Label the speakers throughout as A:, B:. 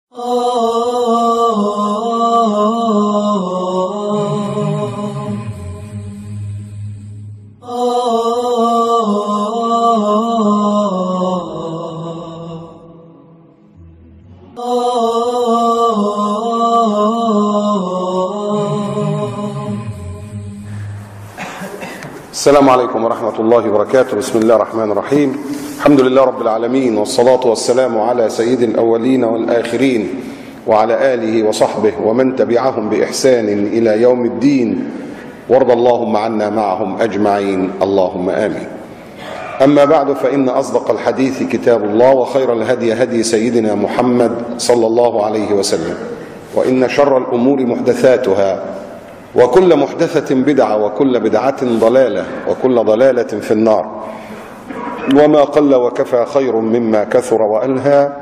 A: السلام عليكم ورحمة الله وبركاته. بسم الله الرحمن الرحيم. الحمد لله رب العالمين، والصلاة والسلام على سيد الأولين والآخرين وعلى آله وصحبه ومن تبعهم بإحسان إلى يوم الدين، وارض اللهم عنا معهم أجمعين، اللهم آمين. أما بعد، فإن أصدق الحديث كتاب الله، وخير الهدي هدي سيدنا محمد صلى الله عليه وسلم، وإن شر الأمور محدثاتها، وكل محدثة بدعة، وكل بدعة ضلالة، وكل ضلالة في النار. وما قل وكفى خير مما كثر وألهى،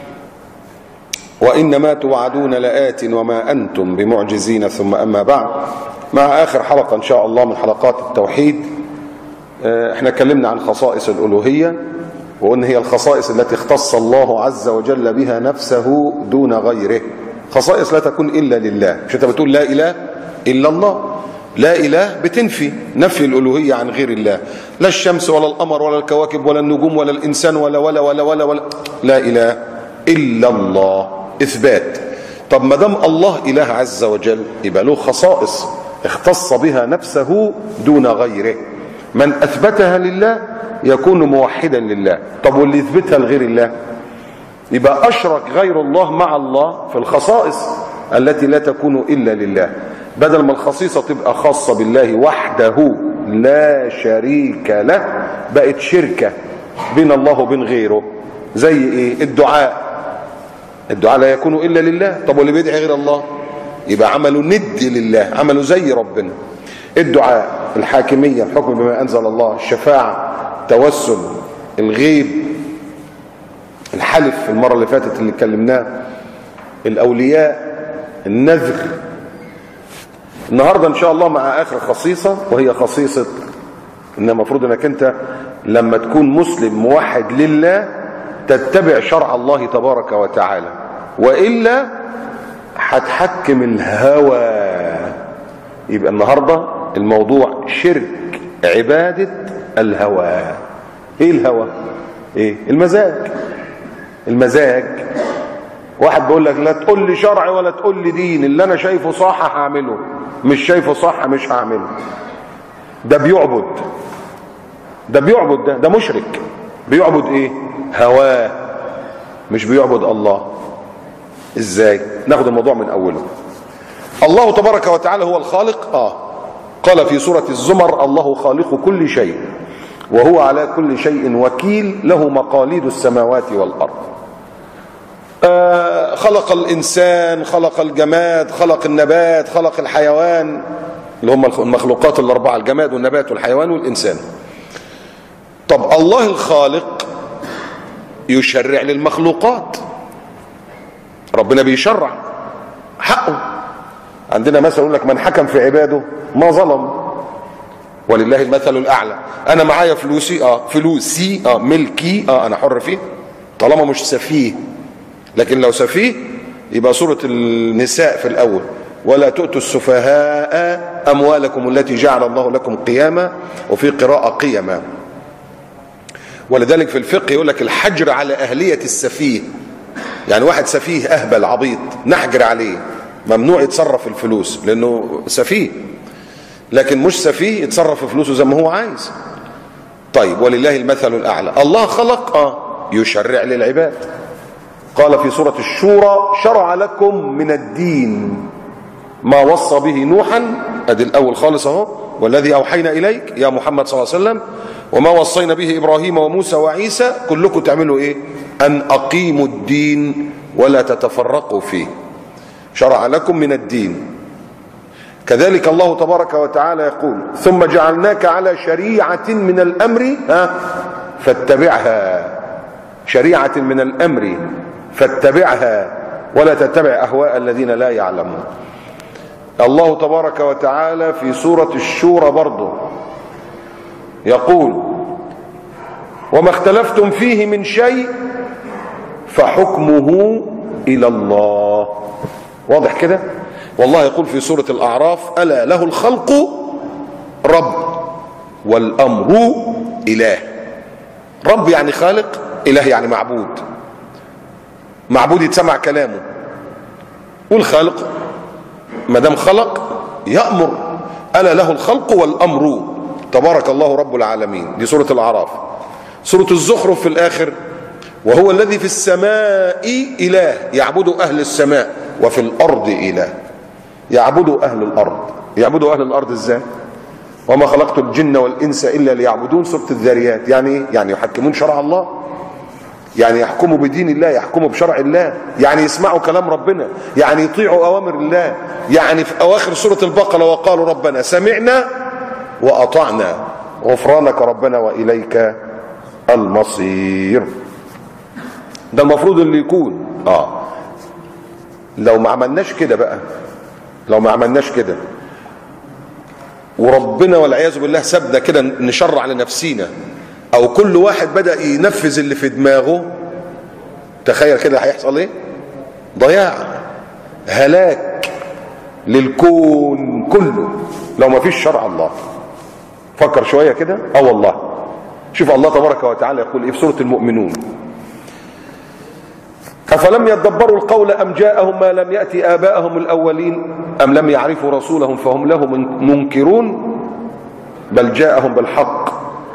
A: وإنما توعدون لآت وما أنتم بمعجزين. ثم أما بعد، مع آخر حلقة إن شاء الله من حلقات التوحيد. احنا اتكلمنا عن خصائص الألوهية، وأن هي الخصائص التي اختص الله عز وجل بها نفسه دون غيره، خصائص لا تكون إلا لله. مش انت بتقول لا إله إلا الله؟ لا إله بتنفي نفي الألوهية عن غير الله، لا الشمس ولا القمر ولا الكواكب ولا النجوم ولا الإنسان ولا لا إله إلا الله، إثبات. طب ما دام الله إله عز وجل، يبقى له خصائص اختص بها نفسه دون غيره. من أثبتها لله يكون موحدا لله. طب واللي يثبتها لغير الله يبقى أشرك غير الله مع الله في الخصائص التي لا تكون إلا لله. بدل ما الخصيصة تبقى خاصة بالله وحده لا شريك له، بقت شركة بين الله وبين غيره. زي ايه؟ الدعاء لا يكون إلا لله. طب واللي بيدعي غير الله يبقى عمله ند لله، عمله زي ربنا. الدعاء، الحاكمية، الحكم بما أنزل الله، الشفاعة، توسل، الغيب، الحلف المرة اللي فاتت اللي اتكلمناه، الأولياء، النذر. النهاردة إن شاء الله مع آخر خصيصة، وهي خصيصة إن المفروض إنك أنت لما تكون مسلم موحد لله تتبع شرع الله تبارك وتعالى، وإلا هتحكم الهوى. يبقى النهاردة الموضوع شرك عبادة الهوى. إيه الهوى؟ إيه؟ المزاج. واحد بيقول لك لا تقول لي شرع ولا تقول لي دين، اللي انا شايفه صح هعمله، مش شايفه صح مش هعمله. ده بيعبد، ده مشرك. بيعبد ايه؟ هواه، مش بيعبد الله. ازاي؟ ناخد الموضوع من اوله. الله تبارك وتعالى هو الخالق. قال في سورة الزمر: الله خالق كل شيء وهو على كل شيء وكيل، له مقاليد السماوات والارض. خلق الإنسان، خلق الجماد، خلق النبات، خلق الحيوان، اللي هم المخلوقات الأربعة: الجماد والنبات والحيوان والإنسان. طب الله الخالق يشرع للمخلوقات، ربنا بيشرع حقه. عندنا مثل يقول لك: من حكم في عباده ما ظلم، ولله المثل الأعلى. أنا معايا فلوسي ملكي، أنا حر فيه طالما مش سفيه. لكن لو سفيه يبقى سورة النساء في الأول: ولا تؤتوا السفهاء أموالكم التي جعل الله لكم قياما، وفي قراءة قيما. ولذلك في الفقه يقول لك الحجر على أهلية السفيه، يعني واحد سفيه أهبل عبيط نحجر عليه، ممنوع يتصرف في الفلوس لأنه سفيه. لكن مش سفيه يتصرف في فلوسه زي ما هو عايز. طيب، ولله المثل الأعلى. الله خلق، يشرع للعباد. قال في سورة الشورى: شرع لكم من الدين ما وصى به نوحا، ادي الاول خالص اهو، والذي اوحينا اليك يا محمد صلى الله عليه وسلم، وما وصينا به ابراهيم وموسى وعيسى. كلكم تعملوا ايه؟ ان اقيموا الدين ولا تتفرقوا فيه. شرع لكم من الدين. كذلك الله تبارك وتعالى يقول: ثم جعلناك على شريعة من الامر فاتبعها. شريعة من الامر فاتبعها ولا تتبع أهواء الذين لا يعلمون. الله تبارك وتعالى في سورة الشورى برضه يقول: وما اختلفتم فيه من شيء فحكمه إلى الله. واضح كده؟ والله يقول في سورة الأعراف: ألا له الخلق رب والأمر إله. رب يعني خالق، إله يعني معبود. معبود يتسمع كلامه، والخالق ما دام خلق يأمر. ألا له الخلق والأمر تبارك الله رب العالمين. دي سورة الأعراف. سورة الزخرف في الآخر: وهو الذي في السماء إله يعبد أهل السماء وفي الأرض إله يعبد أهل الأرض. يعبدوا أهل الأرض إزاي؟ وما خلقت الجن والإنس إلا ليعبدون. سورة الذاريات. يعني يحكمون شرع الله، يعني يحكموا بدين الله، يحكموا بشرع الله، يعني يسمعوا كلام ربنا، يعني يطيعوا أوامر الله. يعني في أواخر سورة البقرة: وقالوا ربنا سمعنا وأطعنا غفرانك ربنا وإليك المصير. ده المفروض اللي يكون. لو ما عملناش كده بقى، لو ما عملناش كده وربنا والعياذ بالله سابنا كده نشرع لنفسينا، او كل واحد بدأ ينفذ اللي في دماغه، تخيل كده هيحصل ايه؟ ضياع، هلاك للكون كله لو ما فيش شرع الله. فكر شوية كده. والله شوف الله تبارك وتعالى يقول ايه في سورة المؤمنون: أفلم يدبروا القول أم جاءهم ما لم يأتي آباءهم الأولين أم لم يعرفوا رسولهم فهم له منكرون بل جاءهم بالحق.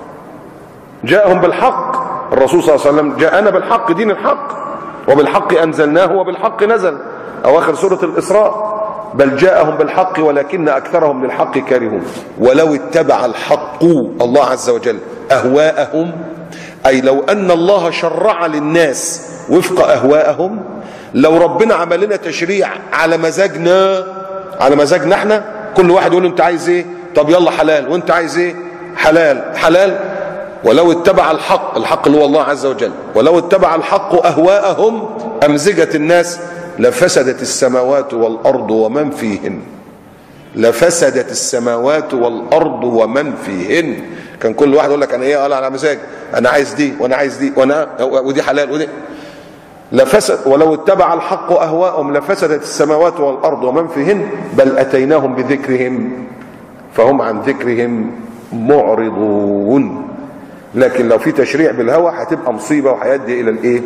A: جاءهم بالحق. الرسول صلى الله عليه وسلم جاءنا بالحق، دين الحق، وبالحق أنزلناه وبالحق نزل. أواخر سورة الإسراء: بل جاءهم بالحق ولكن أكثرهم للحق كارهون. ولو اتبع الحق الله عز وجل أهواءهم، أي لو أن الله شرع للناس وفق أهواءهم، لو ربنا عمل لنا تشريع على مزاجنا، على مزاجنا احنا، كل واحد يقول له انت عايز ايه؟ طب يلا حلال، وانت عايز ايه؟ حلال حلال. ولو اتبع الحق، الحق اللي هو الله عز وجل، ولو اتبع الحق أهواءهم أمزجة الناس لفسدت السماوات والأرض ومن فيهن. لفسدت السماوات والأرض ومن فيهن. كان كل واحد يقول لك انا ايه؟ قال على مزاج، انا عايز دي وانا عايز دي ودي حلال ودي. لفسد. ولو اتبع الحق اهواءهم لفسدت السماوات والارض ومن فيهن بل اتيناهم بذكرهم فهم عن ذكرهم معرضون. لكن لو في تشريع بالهوى هتبقى مصيبه وهيؤدي الى الايه؟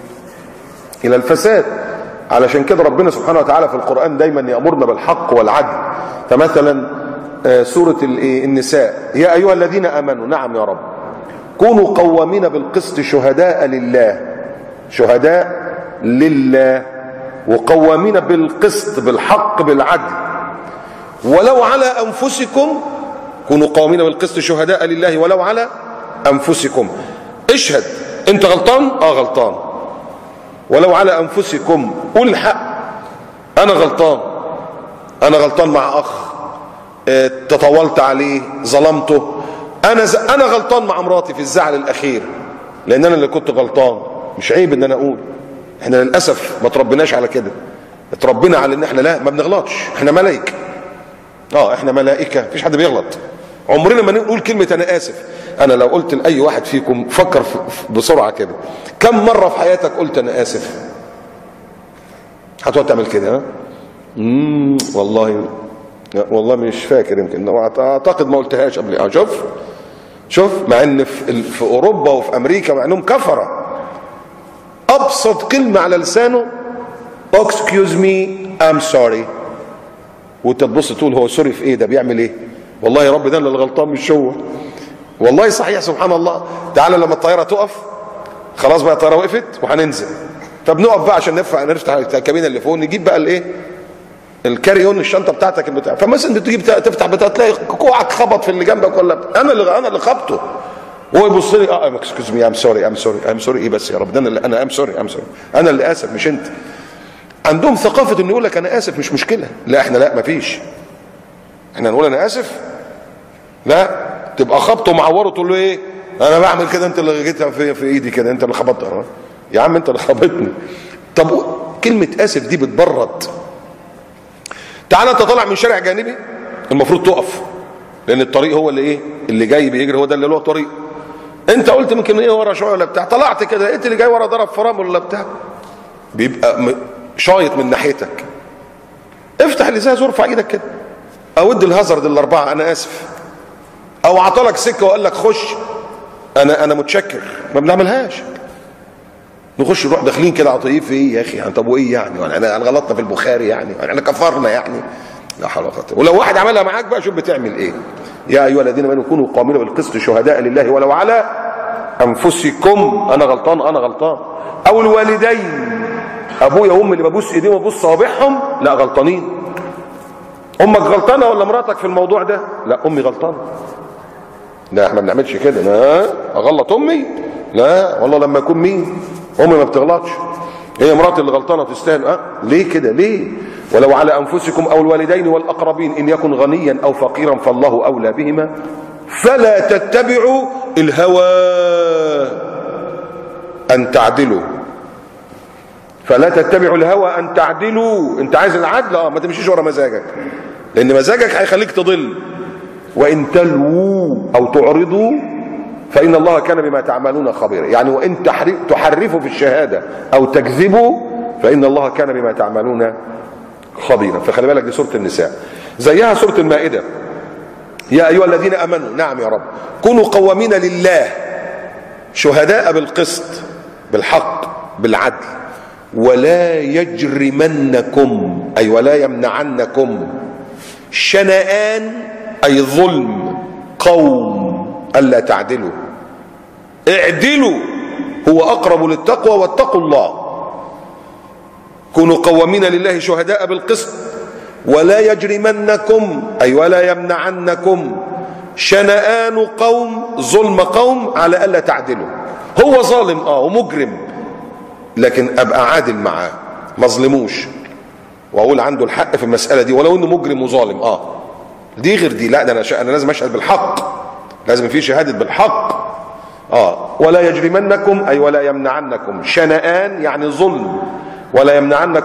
A: الى الفساد. علشان كده ربنا سبحانه وتعالى في القرآن دايما يأمرنا بالحق والعدل. فمثلا سورة النساء: يا أيها الذين آمنوا، نعم يا رب، كونوا قوامين بالقسط شهداء لله. شهداء لله وقوامين بالقسط، بالحق، بالعدل، ولو على أنفسكم. كونوا قوامين بالقسط شهداء لله ولو على أنفسكم. اشهد انت غلطان، غلطان، ولو على أنفسكم. قول الحق، أنا غلطان، أنا غلطان مع أخ، تطاولت عليه، ظلمته، أنا غلطان مع مراتي في الزعل الأخير لأن أنا اللي كنت غلطان. مش عيب إن أنا أقول. إحنا للأسف ما تربناش على كده، اتربينا على إن إحنا لا، ما بنغلطش، إحنا ملائكة. إحنا ملائكة، مفيش حد بيغلط. عمرنا ما نقول كلمة أنا آسف. أنا لو قلت لأي واحد فيكم فكر بسرعة كده، كم مرة في حياتك قلت أنا آسف؟ هتقعد تعمل كده؟ والله مش فاكر، يمكن أعتقد ما قلتهاش قبل. شوف مع إن في أوروبا وفي أمريكا مع إنهم كفرة، أبسط كلمة على لسانه excuse me I'm sorry، وأنت تبص تقول هو سوري في إيه؟ ده بيعمل إيه؟ والله يا رب ده اللي الغلطان مش هو. والله صحيح، سبحان الله. تعالى لما الطيارة تقف، خلاص بقى الطيارة وقفت وهننزل، فبنقف بقى عشان نفتح الكابينة اللي فوق، نجيب بقى الايه؟ الكاريون، الشنطة بتاعتك البتاع. فمثلا تجيب تفتح بتاع تلاقي كوعك خبط في اللي جنبك، ولا انا اللي خبطه، وهو يبص لي اكسكيوز مي ام سوري ايه بس يا رب، ده انا ام سوري انا اللي اسف مش انت. عندهم ثقافة انه يقول لك انا اسف مش مشكلة. لا احنا لا، مفيش. احنا نقول انا اسف، لا تبقى خبطه ومعوره تقول له ايه؟ انا بعمل كده، انت اللي جيتها في ايدي كده، انت اللي خبطتها. يا عم انت اللي خبطني. طب كلمه اسف دي بتبرد. تعالى انت طالع من شارع جانبي، المفروض تقف لان الطريق هو اللي ايه؟ اللي جاي بيجري هو ده اللي له طريق. انت قلت ممكن ايه ورا شويه ولا بتاع، طلعت كده لقيت اللي جاي ورا ضرب فرامل ولا بتاع، بيبقى شايط من ناحيتك، افتح الازاز وارفع ايدك كده، او ادي الهازارد الاربعه انا اسف، او عطلك سكه وقال لك خش انا متشكر. ما بنعملهاش، نخش نروح داخلين كده عطيه في ايه يا اخي يعني؟ طب وايه يعني؟ انا غلطنا في البخاري يعني؟ احنا كفرنا يعني؟ لا حول ولا قوه. ولو واحد عملها معاك بقى شوف بتعمل ايه. يا ايها الذين امنوا كونوا قوامين بالقسط شهداء لله ولو على انفسكم. انا غلطان او الوالدين، ابويا وامي اللي ببوس ايديهم وببوس صوابعهم لا غلطانين. امك غلطانه ولا مراتك في الموضوع ده؟ لا امي غلطانه. لا احنا ما بنعملش كده. لا اغلط امي؟ لا والله لما يكون مين؟ امي ما بتغلطش، هي مراتي اللي غلطانه تستاهل. ليه كده؟ ليه؟ ولو على انفسكم او الوالدين والاقربين ان يكن غنيا او فقيرا فالله اولى بهما فلا تتبعوا الهوى ان تعدلوا. فلا تتبعوا الهوى ان تعدلوا. انت عايز العدل ما تمشيش ورا مزاجك، لان مزاجك هيخليك تضل. وان تلووا او تعرضوا فان الله كان بما تعملون خبيرا. يعني وان تحرفوا في الشهاده او تكذبوا فان الله كان بما تعملون خبيرا. فخلي بالك دي سوره النساء، زيها سوره المائده. يا ايها الذين امنوا، نعم يا رب، كونوا قوامين لله شهداء بالقسط، بالحق، بالعدل، ولا يجرمنكم اي ولا يمنعنكم شنآن اي ظلم قوم الا تعدلوا. اعدلوا هو اقرب للتقوى واتقوا الله. كونوا قوامين لله شهداء بالقسط ولا يجرمنكم اي ولا يمنعنكم شنآن قوم، ظلم قوم، على الا تعدلوا. هو ظالم ومجرم، لكن ابقى عادل معاه، ما ظلموش واقول عنده الحق في المساله دي ولو انه مجرم وظالم. دي غير دي. لا ده انا لازم اشهد بالحق، لازم في شهاده بالحق. ولا يجرمنكم اي ولا يمنعنكم شنآن يعني ظلم، ولا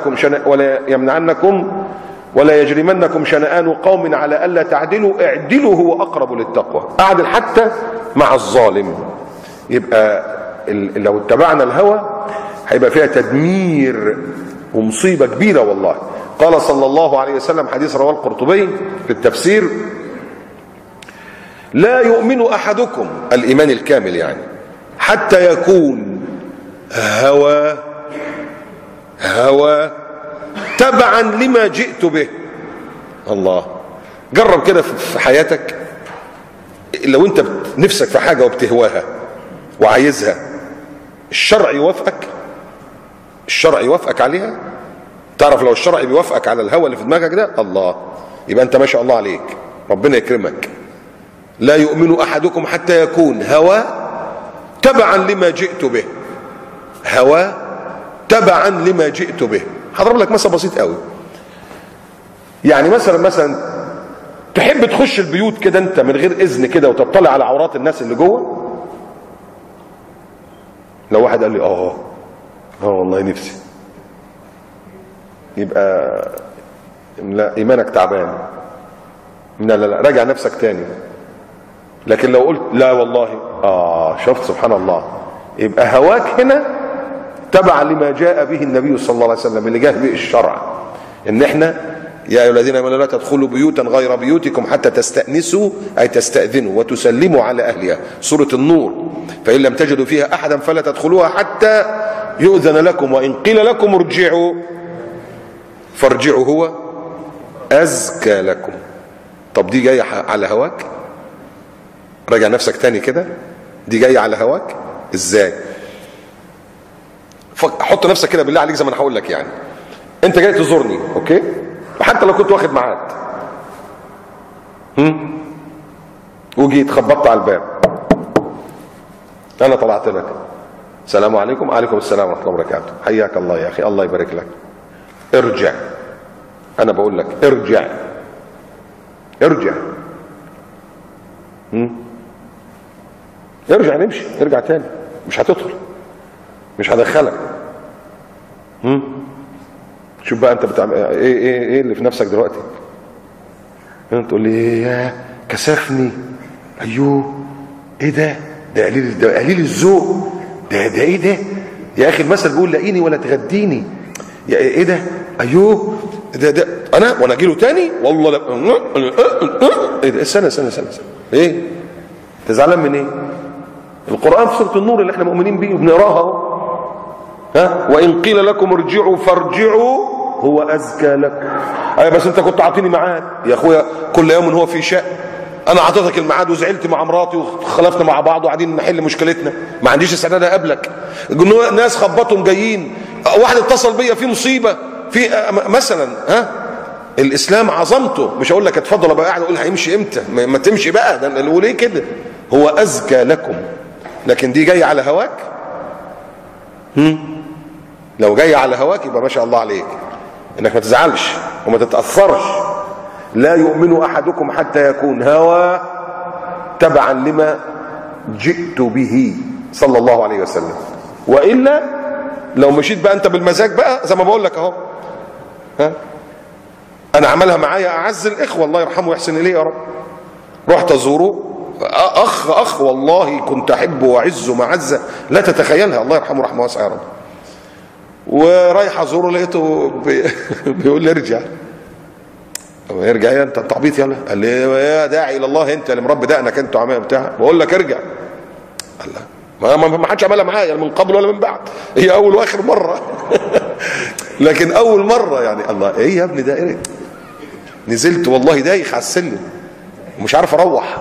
A: يجرمنكم شنآن قوم على الا تعدلوا. اعدلوا هو اقرب للتقوى. اعدل حتى مع الظالم. يبقى لو اتبعنا الهوى هيبقى فيها تدمير ومصيبه كبيره والله. قال صلى الله عليه وسلم، حديث رواه القرطبي في التفسير: لا يؤمن احدكم، الايمان الكامل يعني، حتى يكون هوى تبعا لما جئت به. الله، جرب كده في حياتك، لو انت نفسك في حاجه وبتهواها وعايزها، الشرع يوافقك عليها. تعرف لو الشرع بيوافقك على الهوى اللي في دماغك ده، الله، يبقى انت ما شاء الله عليك، ربنا يكرمك. لا يؤمن احدكم حتى يكون هوى تبعا لما جئت به. هوى تبعا لما جئت به. هضرب لك مثل بسيط قوي. يعني مثلا تحب تخش البيوت كده انت من غير اذن كده وتطلع على عورات الناس اللي جوه. لو واحد قال لي والله نفسي، يبقى لا، ايمانك تعبان. لا راجع نفسك تاني. لكن لو قلت لا والله شفت سبحان الله، يبقى هواك هنا تبع لما جاء به النبي صلى الله عليه وسلم، اللي جاء به الشرع، ان احنا يا ايها الذين امنوا لا تدخلوا بيوتا غير بيوتكم حتى تستأنسوا اي تستأذنوا وتسلموا على اهلها. سورة النور: فإن لم تجدوا فيها احدا فلا تدخلوها حتى يؤذن لكم وإن قيل لكم ارجعوا فارجعوا هو أزكى لكم. طب دي جاية على هواك؟ راجع نفسك تاني كده، دي جاية على هواك ازاي؟ حط نفسك كده بالله عليك زي ما انا هقول لك. يعني انت جاي تزورني، اوكي، وحتى لو كنت واخد ميعاد وجيت خبطت على الباب، انا طلعت لك السلام عليكم. وعليكم السلام ورحمه الله وبركاته. حياك الله يا اخي، الله يبارك لك. ارجع، انا بقول لك ارجع. ارجع نمشي، ارجع تاني، مش هتدخل، مش هدخلك. شوف بقى انت بتعمل ايه اللي في نفسك دلوقتي. تقول لي يا كسفني، ايوه ايه ده قليل الذوق، ده ايه ده يا اخي. المثل بيقول لاقيني ولا تغديني، ايه ده؟ ايوه ده انا وانا اجي له تاني والله لا. ايه ده؟ استنى ايه؟ انت زعلان من ايه؟ القران في سوره النور اللي احنا مؤمنين بيه وبنقراها اهو. ها؟ وان قيل لكم ارجعوا فارجعوا هو ازكى لكم. ايوه بس انت كنت عاطيني ميعاد يا اخويا، كل يوم هو في شأن. انا عطيتك الميعاد وزعلت مع مراتي وخلفنا مع بعض وقاعدين نحل مشكلتنا، ما عنديش استعداد اقابلك. ناس خبطهم جايين، واحد اتصل بيا في مصيبه في مثلا. ها؟ الاسلام عظمته، مش هقول لك اتفضل ابقى قاعد اقول هيمشي امتى، ما تمشي بقى، ده نقول ايه كده؟ هو ازكى لكم. لكن دي جايه على هواك. لو جايه على هواك يبقى ما شاء الله عليك، انك ما تزعلش وما تتاثرش. لا يؤمن احدكم حتى يكون هوى تبعا لما جئت به صلى الله عليه وسلم. والا لو مشيت بقى انت بالمزاج بقى زي ما بقول لك اهو. ها؟ انا عملها معايا اعز الاخوه الله يرحمه ويحسن اليه يا رب. رحت ازوره، اخ والله كنت احبه واعزه معزه لا تتخيلها، الله يرحمه رحمه واسعه يا رب. ورايح ازوره لقيته بيقول لي ارجع. ارجع يا انت التعبيط يلا. قال لي يا داعي الى الله انت اللي مربي دقنك انت وعمال بتاع، بقول لك ارجع. الله ما حدش عملها معايا من قبل ولا من بعد، هي اول واخر مره. لكن اول مره يعني الله ايه يا ابني ده ايه؟ نزلت والله دايخ على السلم ومش عارف اروح،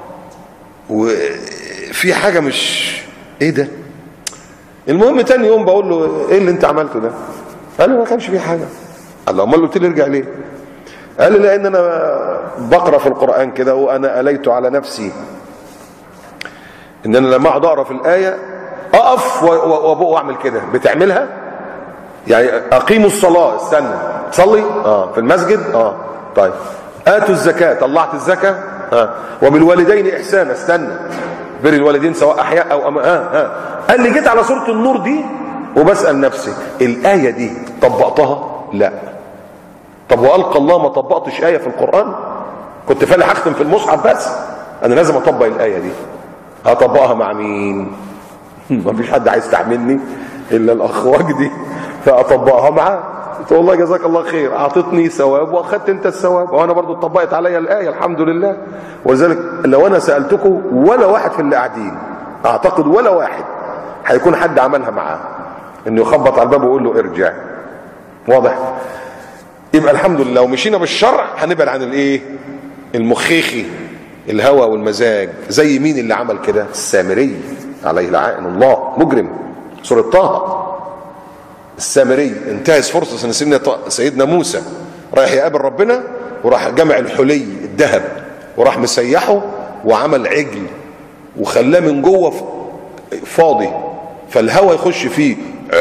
A: وفي حاجه مش ايه ده. المهم تاني يوم بقول له ايه اللي انت عملته ده؟ قال لي ما كانش في حاجه. الله امال قلت لي ارجع ليه؟ قال لي لان انا بقرا في القران كده وانا اليت على نفسي ان انا لما اقعد اقرا في الايه اقف واعمل كده. بتعملها يعني اقيموا الصلاه، استنى تصلي في المسجد طيب اتوا الزكاه، طلعت الزكاه وبالوالدين احسانا، استنى بر الوالدين سواء احياء او قال لي جيت على سوره النور دي وبسال نفسي الايه دي طبقتها؟ لا. طب والقى الله ما طبقتش ايه في القران؟ كنت فالح اختم في المصحف بس، انا لازم اطبق الايه دي. هطبقها مع مين؟ ما فيش حد هيستحملني الا الاخ وجدي، فاطبقها معاه. قلت والله جزاك الله خير، اعطتني ثواب واخدت انت الثواب، وانا برضو اتطبقت عليا الايه الحمد لله. ولذلك لو انا سالتكم ولا واحد في اللي قاعدين، اعتقد ولا واحد هيكون حد عملها معاه انه يخبط على الباب ويقول له ارجع. واضح؟ يبقى الحمد لله لو مشينا بالشرع هنبعد عن الايه؟ المخيخي، الهوى والمزاج. زي مين اللي عمل كده؟ السامري عليه لعائن الله، مجرم. سورة طه. السامري انتهز فرصة سيدنا موسى رايح يقابل ربنا، وراح جمع الحلي الذهب وراح مسيحه وعمل عجل وخلاه من جوه فاضي، فالهوى يخش فيه،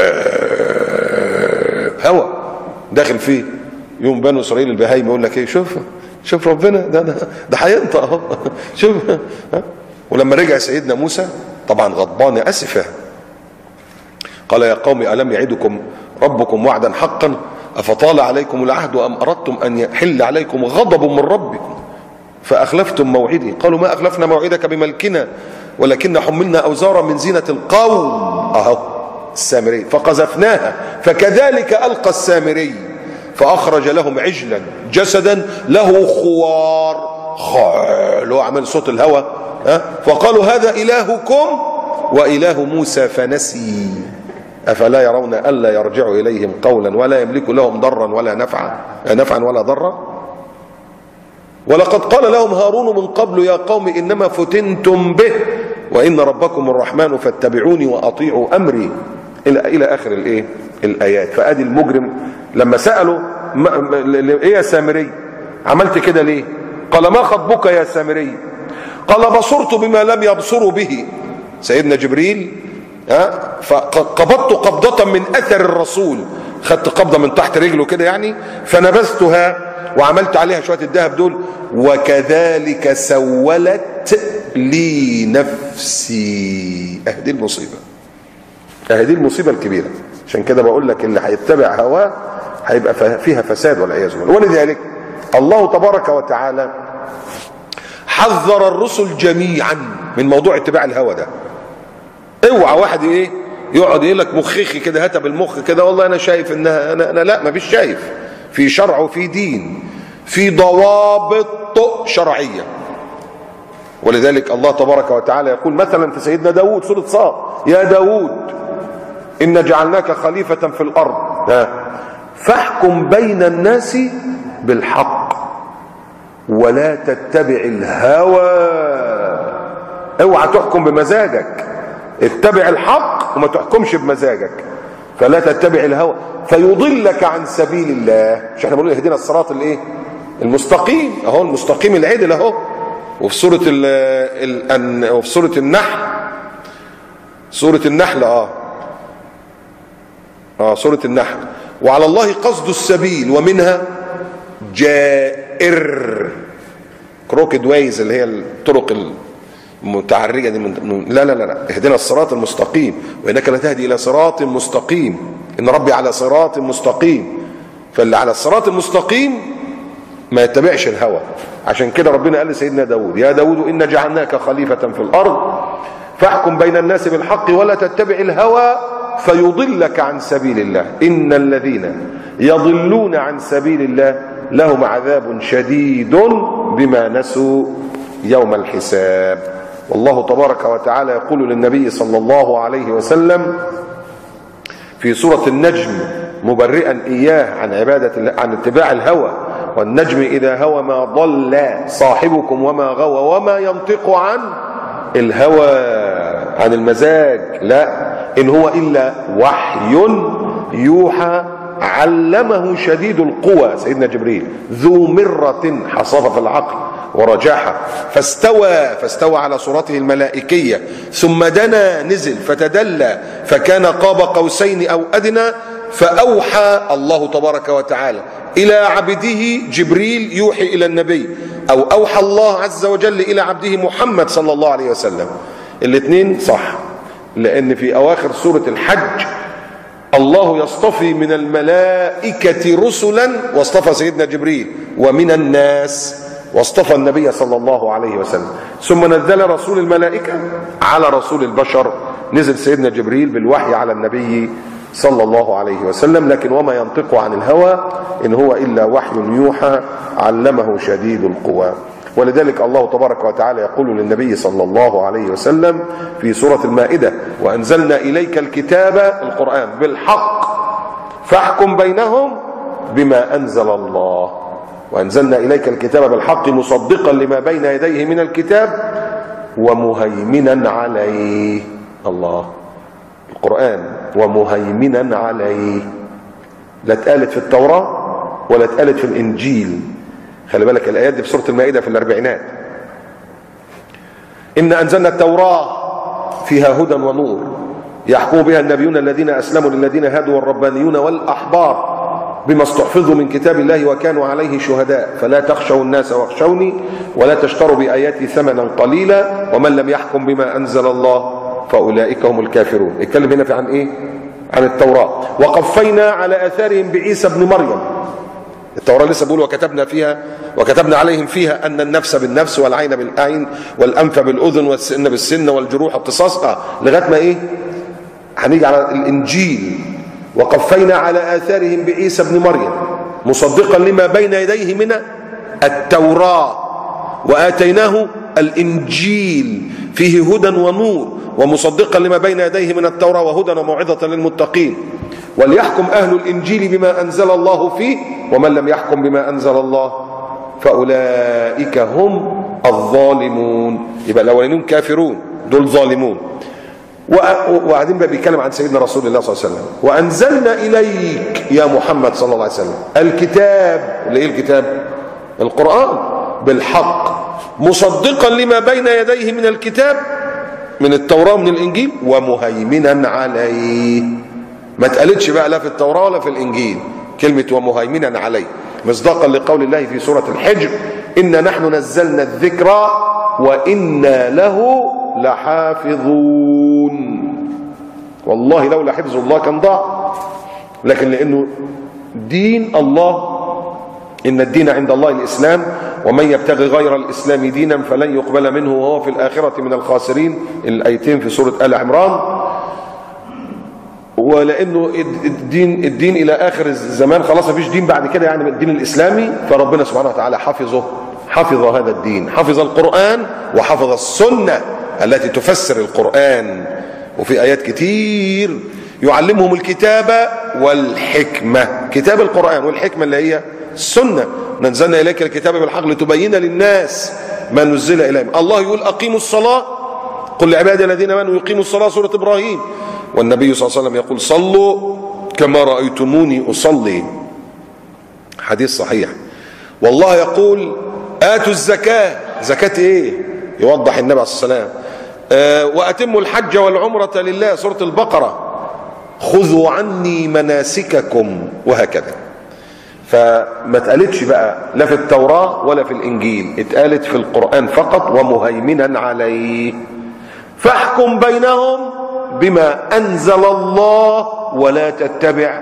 A: هوى داخل فيه. يوم بنو اسرائيل البهايم يقول لك ايه؟ شوف ربنا ده هينطق اهو. شوف. ولما رجع سيدنا موسى طبعا غضبان اسفه، قال يا قوم الم يعدكم ربكم وعدا حقا افطال عليكم العهد ام اردتم ان يحل عليكم غضب من ربكم فاخلفتم موعدي. قالوا ما اخلفنا موعدك بملكنا ولكن حملنا اوزارا من زينه القوم. اهو السامري فقذفناها فكذلك القى السامري فاخرج لهم عجلا جسدا له خوار، اللي هو عمل صوت الهوى. فقالوا هذا الهكم واله موسى فنسي افلا يرون الا يرجع اليهم قولا ولا يملك لهم ضرا ولا نفعا ولا ضرا. ولقد قال لهم هارون من قبل يا قوم انما فتنتم به وان ربكم الرحمن فاتبعوني واطيعوا امري الى اخر الايه الايات. فادي المجرم لما سالوا ايه يا سامري عملت كده ليه؟ قال ما خطبك يا سامري؟ قال بصرت بما لم يبصروا به. سيدنا جبريل فقبضت قبضة من اثر الرسول، خدت قبضة من تحت رجله كده يعني، فنبذتها وعملت عليها شوية الذهب دول، وكذلك سولت لي نفسي. اهدي المصيبة، اهدي المصيبة الكبيرة. عشان كده بقول لك اللي هيتبع هواه هيبقى فيها فساد والعياذ بالله. ولذلك الله تبارك وتعالى حذر الرسل جميعا من موضوع اتباع الهوى ده. اوعى واحد ايه يقعد يقول لك مخيخي كده، هاتها بالمخ كده، والله انا شايف انها أنا لا، ما فيش شايف. في شرع وفي دين، في ضوابط شرعيه. ولذلك الله تبارك وتعالى يقول مثلا في سيدنا داود سورة صاد: يا داود إن جعلناك خليفة في الأرض فاحكم بين الناس بالحق ولا تتبع الهوى. اوعى تحكم بمزاجك، اتبع الحق وما تحكمش بمزاجك. فلا تتبع الهوى فيضلك عن سبيل الله. مش احنا بنقول اهدنا الصراط الايه المستقيم؟ اهو المستقيم العدل اهو. وفي سورة وفي سورة النحل، سورة النحل سورة النحل: وعلى الله قصد السبيل ومنها جائر. كروكد ويز اللي هي الطرق المتعرجة دي لا لا لا، اهدنا الصراط المستقيم وإنك لتهدي إلى صراط مستقيم، إن ربي على صراط مستقيم. فاللي على الصراط المستقيم ما يتبعش الهوى. عشان كده ربنا قال لسيدنا داود: يا داود إن جعلناك خليفة في الأرض فاحكم بين الناس بالحق ولا تتبع الهوى فيضلك عن سبيل الله إن الذين يضلون عن سبيل الله لهم عذاب شديد بما نسوا يوم الحساب. والله تبارك وتعالى يقول للنبي صلى الله عليه وسلم في سورة النجم مبرئا إياه عن اتباع الهوى: والنجم إذا هوى ما ضل صاحبكم وما غوى وما ينطق عن الهوى، عن المزاج، لا، إن هو إلا وحي يوحى علمه شديد القوى سيدنا جبريل ذو مرة حصافة في العقل ورجاحة فاستوى على صورته الملائكية ثم دنا نزل فتدلى فكان قاب قوسين أو أدنى فأوحى الله تبارك وتعالى إلى عبده جبريل يوحي إلى النبي، أو أوحى الله عز وجل إلى عبده محمد صلى الله عليه وسلم. الاثنين صح، لأن في أواخر سورة الحج الله يصطفي من الملائكة رسلا، واصطفى سيدنا جبريل، ومن الناس واصطفى النبي صلى الله عليه وسلم. ثم نزل رسول الملائكة على رسول البشر، نزل سيدنا جبريل بالوحي على النبي صلى الله عليه وسلم. لكن وما ينطق عن الهوى إن هو إلا وحي يوحى علمه شديد القوى. ولذلك الله تبارك وتعالى يقول للنبي صلى الله عليه وسلم في سورة المائدة: وأنزلنا إليك الكتاب القرآن بالحق فاحكم بينهم بما أنزل الله. وأنزلنا إليك الكتاب بالحق مصدقا لما بين يديه من الكتاب ومهيمنا عليه. الله، القرآن ومهيمنا عليه، لا اتقالت في التوراة ولا اتقالت في الإنجيل. خلي بالك الآيات دي في سورة المائدة في الأربعينات: إن أنزلنا التوراة فيها هدى ونور يحكم بها النبيون الذين أسلموا للذين هادوا والربانيون والأحبار بما استحفظوا من كتاب الله وكانوا عليه شهداء فلا تخشوا الناس واخشوني ولا تشتروا بآياتي ثمنا قليلا ومن لم يحكم بما أنزل الله فأولئك هم الكافرون. اتكلم هنا في عن إيه؟ عن التوراة. وقفينا على آثارهم بعيسى ابن مريم. التوراة لسه بيقول وكتبنا عليهم فيها أن النفس بالنفس والعين بالعين والأنف بالأذن والسن بالسن والجروح قصاص لغاية ما إيه؟ هنيجي على الإنجيل: وقفينا على آثارهم بعيسى ابن مريم مصدقا لما بين يديه من التوراة وآتيناه الإنجيل فيه هدى ونور ومصدقا لما بين يديه من التوراة وهدى وموعظة للمتقين وليحكم أهل الإنجيل بما أنزل الله فيه ومن لم يحكم بما أنزل الله فأولئك هم الظالمون. يبقى الأولين كافرون، دول ظالمون. وبعدين بقى بيتكلم عن سيدنا رسول الله صلى الله عليه وسلم: وأنزلنا إليك يا محمد صلى الله عليه وسلم الكتاب. اللي إيه الكتاب؟ القرآن بالحق مصدقا لما بين يديه من الكتاب من التوراة ومن الإنجيل ومهيمنا عليه. ما اتقالتش بقى لا في التوراة ولا في الإنجيل كلمة ومهيمنا عليه، مصداقا لقول الله في سورة الحجر: إنا نحن نزلنا الذكر وإنا له لحافظون. والله لولا حفظ الله كان ضاع، لكن لأنه دين الله، إن الدين عند الله الإسلام ومن يبتغي غير الإسلام دينا فلن يقبل منه وهو في الآخرة من الخاسرين. الآيتين في سورة آل عمران. ولانه الدين الى اخر الزمان خلاص مفيش دين بعد كده، يعني الدين الاسلامي، فربنا سبحانه وتعالى حفظ هذا الدين، حفظ القرآن وحفظ السنة التي تفسر القرآن. وفي آيات كتير يعلمهم الكتاب والحكمة، كتاب القرآن والحكمة اللي هي السنة. نزلنا إليك الكتاب بالحق لتبين للناس ما نزل إليهم. الله يقول أقيموا الصلاة، قل لعبادي الذين آمنوا يقيموا الصلاة، سورة إبراهيم. والنبي صلى الله عليه وسلم يقول صلوا كما رأيتموني أصلي، حديث صحيح. والله يقول آتوا الزكاة، زكاة ايه؟ يوضح النبي عليه الصلاة والسلام. وأتموا الحج والعمرة لله، سورة البقرة. خذوا عني مناسككم، وهكذا. فما اتقالتش بقى لا في التوراة ولا في الإنجيل، اتقالت في القرآن فقط ومهيمنا عليه. فاحكم بينهم بما أنزل الله ولا تتبع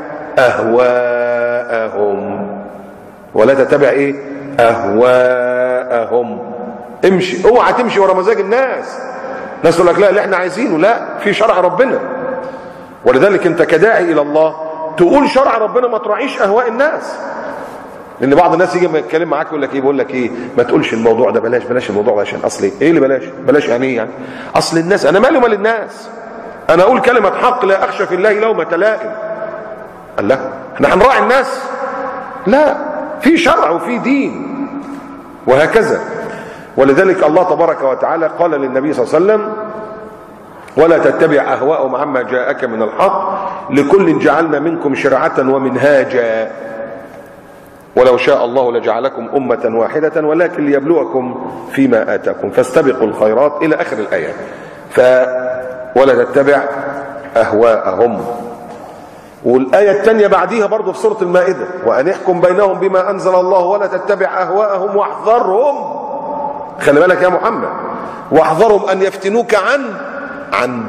A: أهواءهم. ولا تتبع ايه؟ أهواءهم. امشي، اوعى تمشي ورا مزاج الناس. ناس تقول لك لا اللي احنا عايزينه، لا، في شرع ربنا. ولذلك انت كداعي الى الله تقول شرع ربنا، ما تراعيش اهواء الناس. لان بعض الناس يجي يتكلم معاك يقول لك ايه، بقول لك ايه، ما تقولش الموضوع ده، بلاش الموضوع ده، عشان اصل ايه اللي بلاش يعني ايه؟ يعني اصل الناس، انا مالي ومال الناس، انا اقول كلمه حق لا اخشى في الله لومة لائم. قال لا احنا هنراعي الناس؟ لا، في شرع وفي دين، وهكذا. ولذلك الله تبارك وتعالى قال للنبي صلى الله عليه وسلم ولا تتبع أهواءهم عما جاءك من الحق لكل جعلنا منكم شرعة ومنهاجا ولو شاء الله لجعلكم أمة واحدة ولكن ليبلوكم فيما آتاكم فاستبقوا الخيرات إلى آخر الآية. ولا تتبع أهواءهم. والآية الثانية بعديها برضو في سورة المائدة وأن يحكم بينهم بما أنزل الله ولا تتبع أهواءهم واحذرهم، خلي بالك يا محمد، واحذرهم أن يفتنوك عن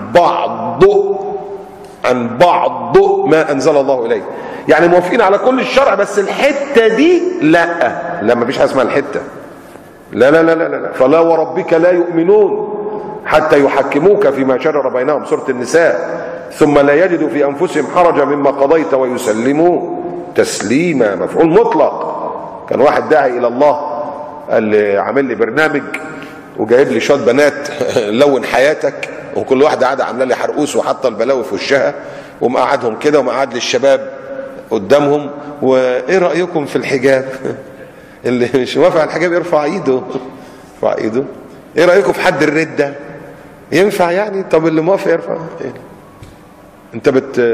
A: بعض ما أنزل الله إليه. يعني موافقين على كل الشرع بس الحتة دي لا ما فيش حاجة اسمها الحتة، لا. فلا وربك لا يؤمنون حتى يحكموك فيما شجر بينهم، سورة النساء، ثم لا يجدوا في أنفسهم حرجا مما قضيت ويسلموا تسليما. مفعول مطلق. كان واحد داعي إلى الله قال لي عامل لي برنامج وجايب لي شويه بنات لون حياتك، وكل واحده قاعده عامله لي حرقوس وحاطه البلاوي في وشها ومقعدهم كده ومقعد لي الشباب قدامهم، وايه رايكم في الحجاب؟ اللي مش موافق على الحجاب يرفع ايده، ايه رايكم في حد الرده؟ ينفع يعني؟ طب اللي موافق يرفع. انت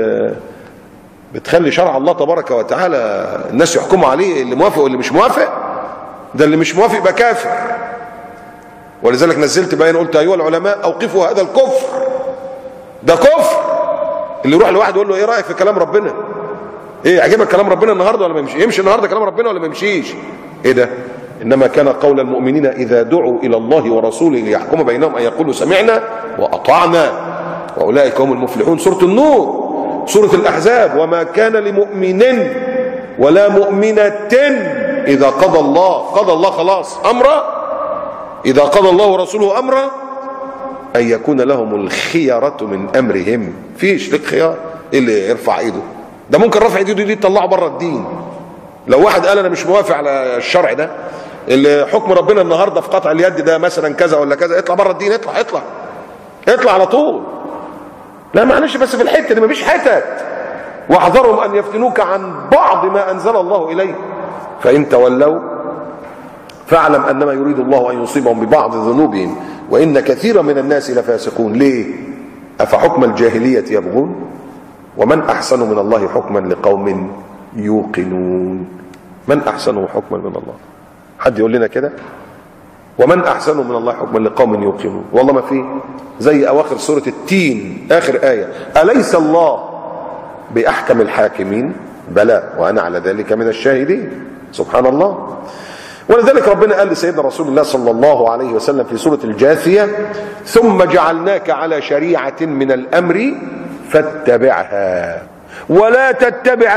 A: بتخلي شرع الله تبارك وتعالى الناس يحكموا عليه، اللي موافق واللي مش موافق. ده اللي مش موافق يبقى كافر. ولذلك نزلت بيان قلت ايها العلماء اوقفوا هذا الكفر، ده كفر. اللي يروح لواحد يقول له ايه رايك في كلام ربنا؟ ايه عجبك كلام ربنا النهارده ولا ما يمشي؟ يمشي النهارده كلام ربنا ولا ما يمشيش؟ ايه ده؟ انما كان قول المؤمنين اذا دعوا الى الله ورسوله ليحكم بينهم ان يقولوا سمعنا واطعنا واولئك هم المفلحون. سوره النور، سوره الاحزاب، وما كان لمؤمن ولا مؤمنه إذا قضى الله خلاص أمرا، إذا قضى الله ورسوله أمرا أن يكون لهم الخيرة من أمرهم. فيش لك خيار. إيه اللي يرفع إيده؟ ده ممكن رفع إيده دي تطلعه بره الدين. لو واحد قال أنا مش موافق على الشرع ده، اللي حكم ربنا النهاردة في قطع اليد ده مثلا كذا ولا كذا، اطلع بره الدين، اطلع على طول. لا معلش، بس في الحتة دي مفيش حتت. واحذرهم أن يفتنوك عن بعض ما أنزل الله إليه فإن تولوا فاعلم أنما يريد الله أن يصيبهم ببعض ذنوبهم وإن كثيرا من الناس لفاسقون. ليه؟ أفحكم الجاهلية يبغون ومن أحسن من الله حكما لقوم يوقنون. من أحسن حكما من الله؟ حد يقول لنا كده؟ ومن أحسن من الله حكما لقوم يوقنون. والله ما فيه. زي أواخر سورة التين آخر آية، أليس الله بأحكم الحاكمين؟ بلى وأنا على ذلك من الشاهدين. سبحان الله. ولذلك ربنا قال لسيدنا رسول الله صلى الله عليه وسلم في سورة الجاثية ثم جعلناك على شريعة من الأمر فاتبعها ولا تتبع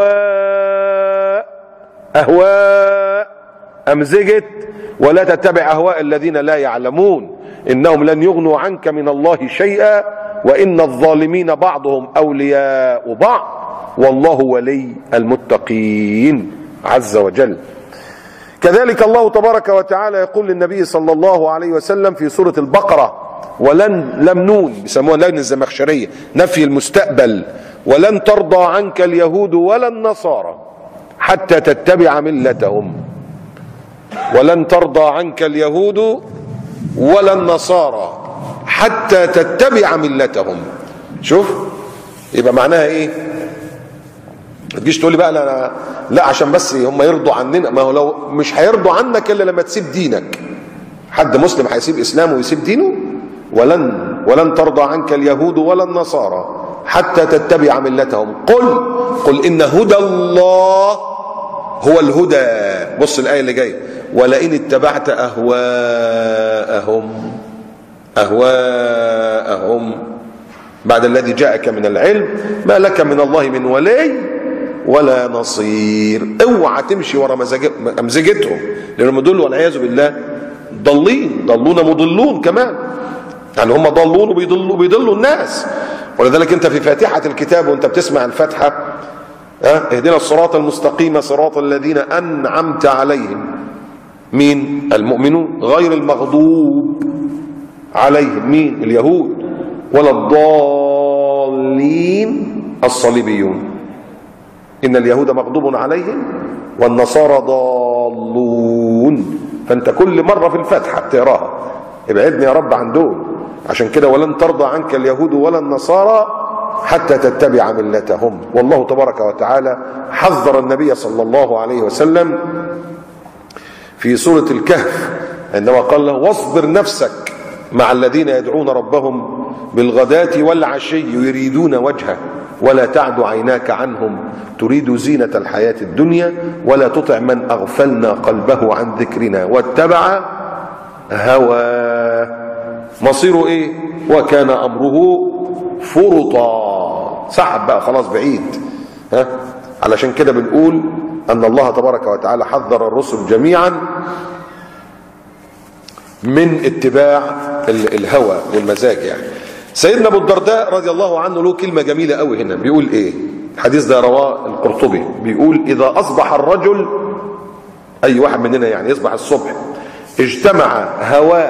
A: أهواء أمزجت ولا تتبع أهواء الذين لا يعلمون إنهم لن يغنوا عنك من الله شيئا وإن الظالمين بعضهم أولياء بعض والله ولي المتقين عز وجل. كذلك الله تبارك وتعالى يقول للنبي صلى الله عليه وسلم في سورة البقرة: لم نون بيسموها لام الزمخشرية، نفي المستقبل: ولن ترضى عنك اليهود ولا النصارى حتى تتبع ملتهم. ولن ترضى عنك اليهود ولا النصارى حتى تتبع ملتهم. شوف يبقى معناها ايه؟ ما تجيش تقول لي بقى لا عشان بس هم يرضوا عننا، ما هو لو مش هيرضوا عنك الا لما تسيب دينك. حد مسلم هيسيب اسلامه ويسيب دينه؟ ولن ترضى عنك اليهود ولا النصارى حتى تتبع ملتهم. قل ان هدى الله هو الهدى. بص الايه اللي جايه: ولئن اتبعت اهواءهم بعد الذي جاءك من العلم ما لك من الله من ولي ولا نصير. اوعى تمشي ورا امزجتهم، لانهم دول والعياذ بالله ضلون مضلون كمان، يعني هم ضلون وبيضلوا الناس. ولذلك انت في فاتحة الكتاب وانت بتسمع الفاتحة: اهدنا الصراط المستقيم صراط الذين انعمت عليهم. مين؟ المؤمنون. غير المغضوب عليهم مين؟ اليهود. ولا الضالين الصليبيون. ان اليهود مغضوب عليهم والنصارى ضالون. فانت كل مرة في الفاتحة بتقراها: ابعدني يا رب عن دول. عشان كده ولن ترضى عنك اليهود ولا النصارى حتى تتبع ملتهم. والله تبارك وتعالى حذر النبي صلى الله عليه وسلم في سورة الكهف عندما قال له: واصبر نفسك مع الذين يدعون ربهم بالغداة والعشي يريدون وجهه ولا تعد عيناك عنهم تريد زينة الحياة الدنيا ولا تطع من أغفلنا قلبه عن ذكرنا واتبع هواه مصيره ايه؟ وكان امره فرطا. سحب بقى خلاص بعيد. علشان كده بنقول ان الله تبارك وتعالى حذر الرسل جميعا من اتباع الهوى والمزاج. يعني سيدنا ابو الدرداء رضي الله عنه له كلمة جميلة قوي هنا، بيقول ايه؟ الحديث ده رواه القرطبي، بيقول: اذا اصبح الرجل، اي واحد مننا يعني يصبح الصبح، اجتمع هواه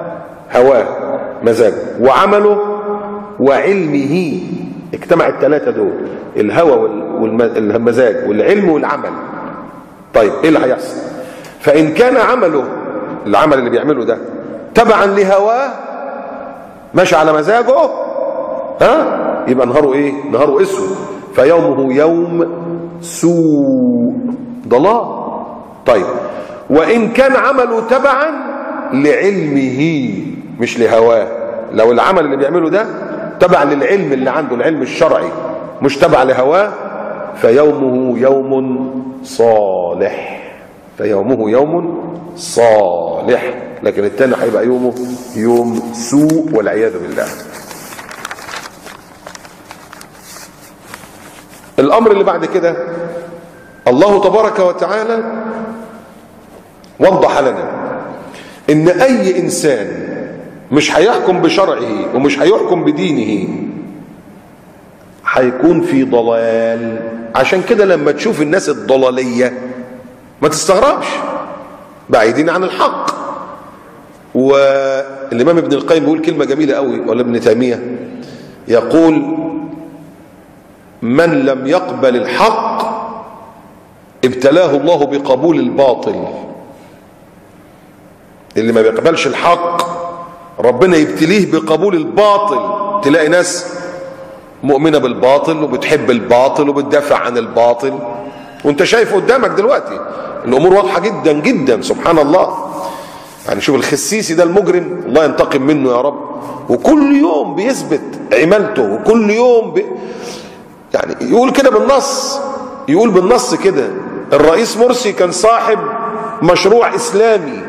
A: مزاج وعمله وعلمه، اجتمع الثلاثة دول، الهوى والمزاج والعلم والعمل. طيب ايه اللي هيحصل؟ فان كان عمله، العمل اللي بيعمله ده، تبعا لهواه، ماشي على مزاجه، يبقى نهاره ايه؟ نهاره اسود، فيومه يوم سوء، ضلال. طيب وان كان عمله تبعا لعلمه مش لهواه، لو العمل اللي بيعمله ده تبع للعلم اللي عنده، العلم الشرعي، مش تبع لهواه، فيومه يوم صالح، فيومه يوم صالح. لكن التاني هيبقى يومه يوم سوء والعياذ بالله. الامر اللي بعد كده الله تبارك وتعالى وضح لنا ان اي انسان مش هيحكم بشرعه ومش هيحكم بدينه هيكون في ضلال. عشان كده لما تشوف الناس الضلالية ما تستغربش، بعيدين عن الحق. والامام ابن القيم بيقول كلمة جميلة قوي، ولا ابن تيمية، يقول: من لم يقبل الحق ابتلاه الله بقبول الباطل. اللي ما بيقبلش الحق ربنا يبتليه بقبول الباطل. تلاقي ناس مؤمنة بالباطل وبتحب الباطل وبتدافع عن الباطل، وانت شايف قدامك دلوقتي الامور واضحة جدا جدا، سبحان الله. يعني شوف الخسيسي ده المجرم، الله ينتقم منه يا رب، وكل يوم بيثبت عمالته، وكل يوم يعني يقول كده بالنص، يقول بالنص كده: الرئيس مرسي كان صاحب مشروع اسلامي،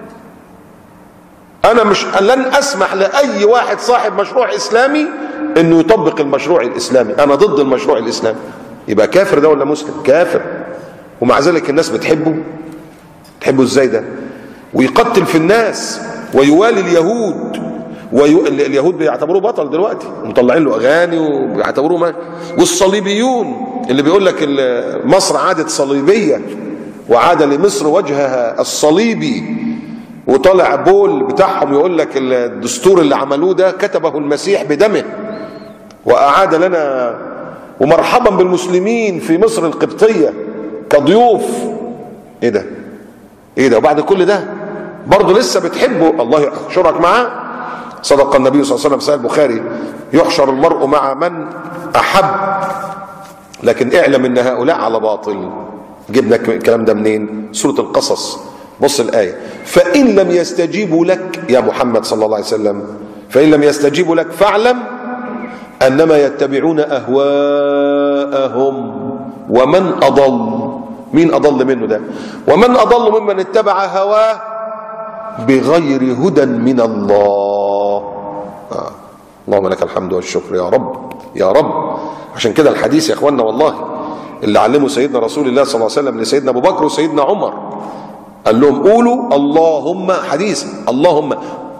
A: انا لن اسمح لاي واحد صاحب مشروع اسلامي انه يطبق المشروع الاسلامي، انا ضد المشروع الاسلامي. يبقى كافر ده ولا مسلم؟ كافر. ومع ذلك الناس بتحبه ازاي ده؟ ويقتل في الناس ويوالي اليهود واليهود بيعتبروه بطل دلوقتي، مطلعين له اغاني وبيعتبروه ماشي. والصليبيون اللي بيقول لك مصر عادت صليبيه وعاد لمصر وجهها الصليبي، وطلع بول بتاعهم يقول لك الدستور اللي عملوه ده كتبه المسيح بدمه واعاد لنا، ومرحبا بالمسلمين في مصر القبطيه كضيوف. ايه ده؟ ايه ده؟ وبعد كل ده برضه لسه بتحبه؟ الله يحشرك معاه. صدق النبي صلى الله عليه وسلم، صحيح البخاري: يحشر المرء مع من احب، لكن اعلم ان هؤلاء على باطل. جبنا الكلام ده منين؟ سورة القصص. بص الآية: فإن لم يستجيبوا لك يا محمد صلى الله عليه وسلم، فإن لم يستجيبوا لك فاعلم أنما يتبعون أهواءهم ومن أضل. مين أضل منه ده؟ ومن أضل ممن اتبع هواه بغير هدى من الله. اللهم لك الحمد والشكر يا رب يا رب. عشان كده الحديث يا اخوانا والله اللي علمه سيدنا رسول الله صلى الله عليه وسلم لسيدنا ابو بكر وسيدنا عمر، قال لهم قولوا اللهم، حديث اللهم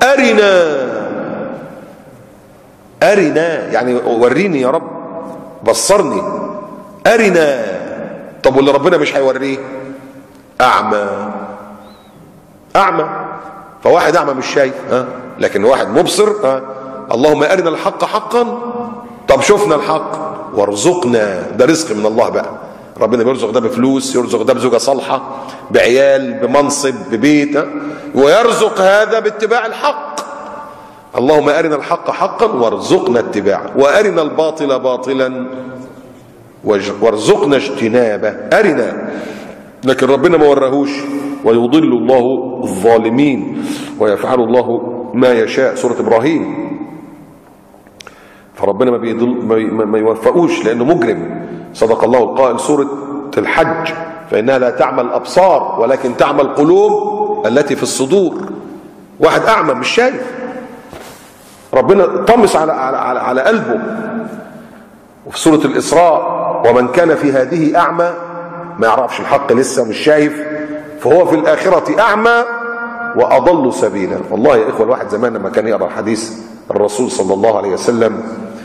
A: أرنا، يعني وريني يا رب، بصرني، أرنا. طب واللي ربنا مش هيوريه؟ أعمى. فواحد أعمى مش شايف، لكن واحد مبصر. اللهم أرنا الحق حقا. طب شفنا الحق وارزقنا، ده رزق من الله بقى. ربنا بيرزق ده بفلوس، يرزق ده بزوجة صالحة، بعيال، بمنصب، ببيت، ويرزق هذا باتباع الحق. اللهم أرنا الحق حقا وارزقنا اتباعه، وأرنا الباطل باطلا وارزقنا اجتنابه. أرنا، لكن ربنا ما وراهوش. ويضل الله الظالمين ويفعل الله ما يشاء، سورة إبراهيم. فربنا ما يوفقوش لأنه مجرم. صدق الله القائل، سورة الحج: فإنها لا تعمى الأبصار ولكن تعمى القلوب التي في الصدور. واحد أعمى مش شايف، ربنا طمس على قلبه. وفي سورة الإسراء: ومن كان في هذه أعمى، ما يعرفش الحق لسه مش شايف، فهو في الآخرة أعمى وأضل سبيلا. والله يا إخوة الواحد زمان لما كان يقرأ حديث الرسول صلى الله عليه وسلم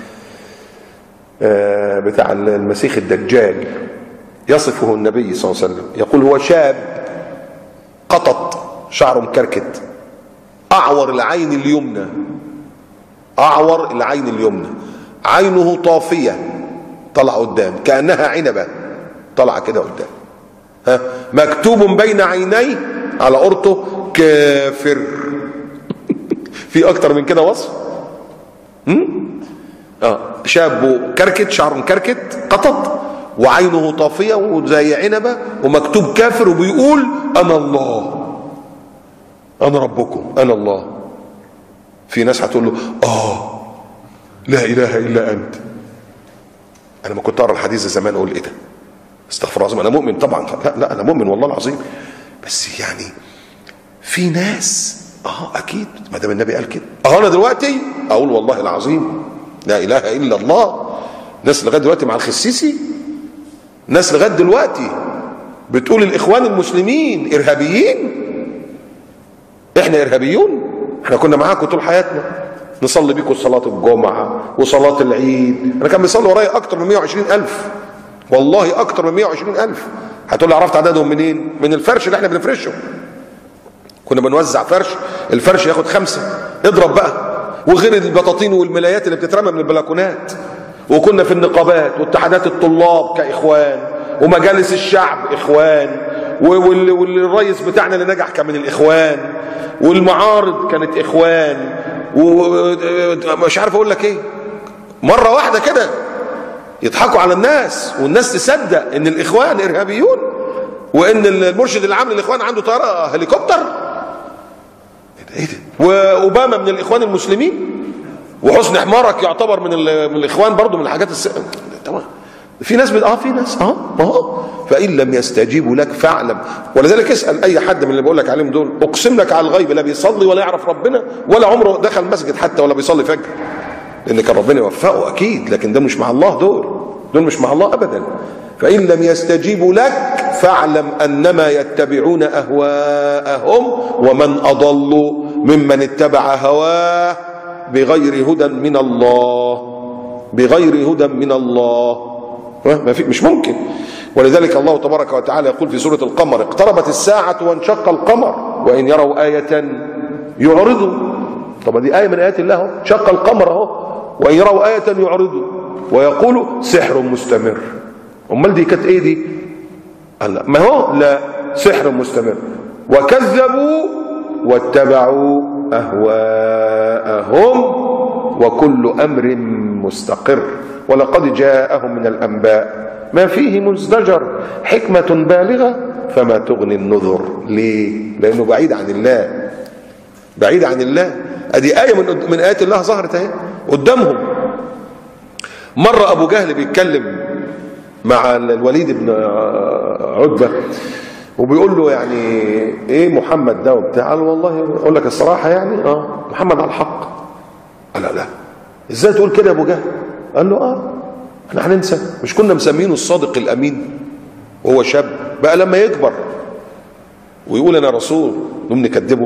A: بتاع المسيح الدجال، يصفه النبي صلى الله عليه وسلم، يقول: هو شاب قطط، شعره مكركت، أعور العين اليمنى، أعور العين اليمنى، عينه طافية، طلع قدام كأنها عنبة، طلع كده قدام، مكتوب بين عينيه على قرطه كافر. في أكتر من كده وصف؟ شاب كركت، شعره مكركت، قطط، وعينه طافية وزي عنبة، ومكتوب كافر، وبيقول: أنا الله، أنا ربكم، أنا الله. في ناس هتقول له: لا إله إلا أنت. أنا ما كنت أقرأ الحديث زمان أقول: إيه ده؟ استغفر الله العظيم، أنا مؤمن طبعا. لا أنا مؤمن والله العظيم، بس يعني في ناس أكيد ما دام النبي قال كده. أنا دلوقتي أقول والله العظيم لا إله إلا الله. ناس لغاية دلوقتي مع الخسيسي، ناس لغاية دلوقتي بتقول الإخوان المسلمين إرهابيين. إحنا إرهابيون؟ إحنا كنا معاكم طول حياتنا، نصلي بيكم صلاة الجمعة وصلاة العيد. أنا كان بيصلي ورايا أكتر من 120,000، والله أكتر من 120,000. هتقول لي عرفت عددهم منين؟ من الفرش اللي إحنا بنفرشه. كنا بنوزع فرش، الفرش ياخد 5، اضرب بقى، وغير البطاطين والملايات اللي بتترمى من البلكونات. وكنا في النقابات واتحادات الطلاب كإخوان، ومجالس الشعب إخوان، والرئيس بتاعنا اللي نجح كان من الإخوان، والمعارض كانت إخوان، ومش عارف أقول لك إيه. مرة واحدة كده يضحكوا على الناس، والناس تصدق إن الإخوان إرهابيون، وإن المرشد العام للإخوان عنده طيارة هليكوبتر. إيه ده؟ وأوباما من الإخوان المسلمين، وحسن حمارك يعتبر من الإخوان برضو، من الحاجات تمام. في ناس في ناس فإن لم يستجيبوا لك فاعلم. ولذلك اسأل أي حد من اللي بقول لك عليهم دول، أقسم لك على الغيب لا بيصلي ولا يعرف ربنا ولا عمره دخل مسجد حتى ولا بيصلي فجر، لأن كان ربنا يوفقه أكيد، لكن ده مش مع الله، دول مش مع الله أبدا. فإن لم يستجيبوا لك فاعلم أنما يتبعون أهواءهم ومن أضل ممن اتبع هواه بغير هدى من الله، بغير هدى من الله، ما في، مش ممكن. ولذلك الله تبارك وتعالى يقول في سورة القمر: اقتربت الساعة وانشق القمر وإن يروا آية يعرضوا. طب دي آية من آيات الله اهو، شق القمر اهو، وإن يروا آية يعرضوا ويقولوا سحر مستمر. أمال دي كانت إيه دي؟ ما هو لا، سحر مستمر. وكذبوا واتبعوا أهواءهم وكل أمر مستقر ولقد جاءهم من الأنباء ما فيه مزدجر حكمة بالغة فما تغني النذر. ليه؟ لأنه بعيد عن الله، بعيد عن الله. ادي آية من آيات الله ظهرت اهي قدامهم. مرة أبو جهل بيتكلم مع الوليد بن عتبة وبيقول له يعني ايه محمد ده وبتاع؟ قال والله اقول لك الصراحة يعني محمد على الحق. قال لا، ازاي تقول كده يا ابو جهل؟ قال له احنا هننسى؟ مش كنا مسمينه الصادق الامين وهو شاب؟ بقى لما يكبر ويقول انا رسول نقوم نكذبه؟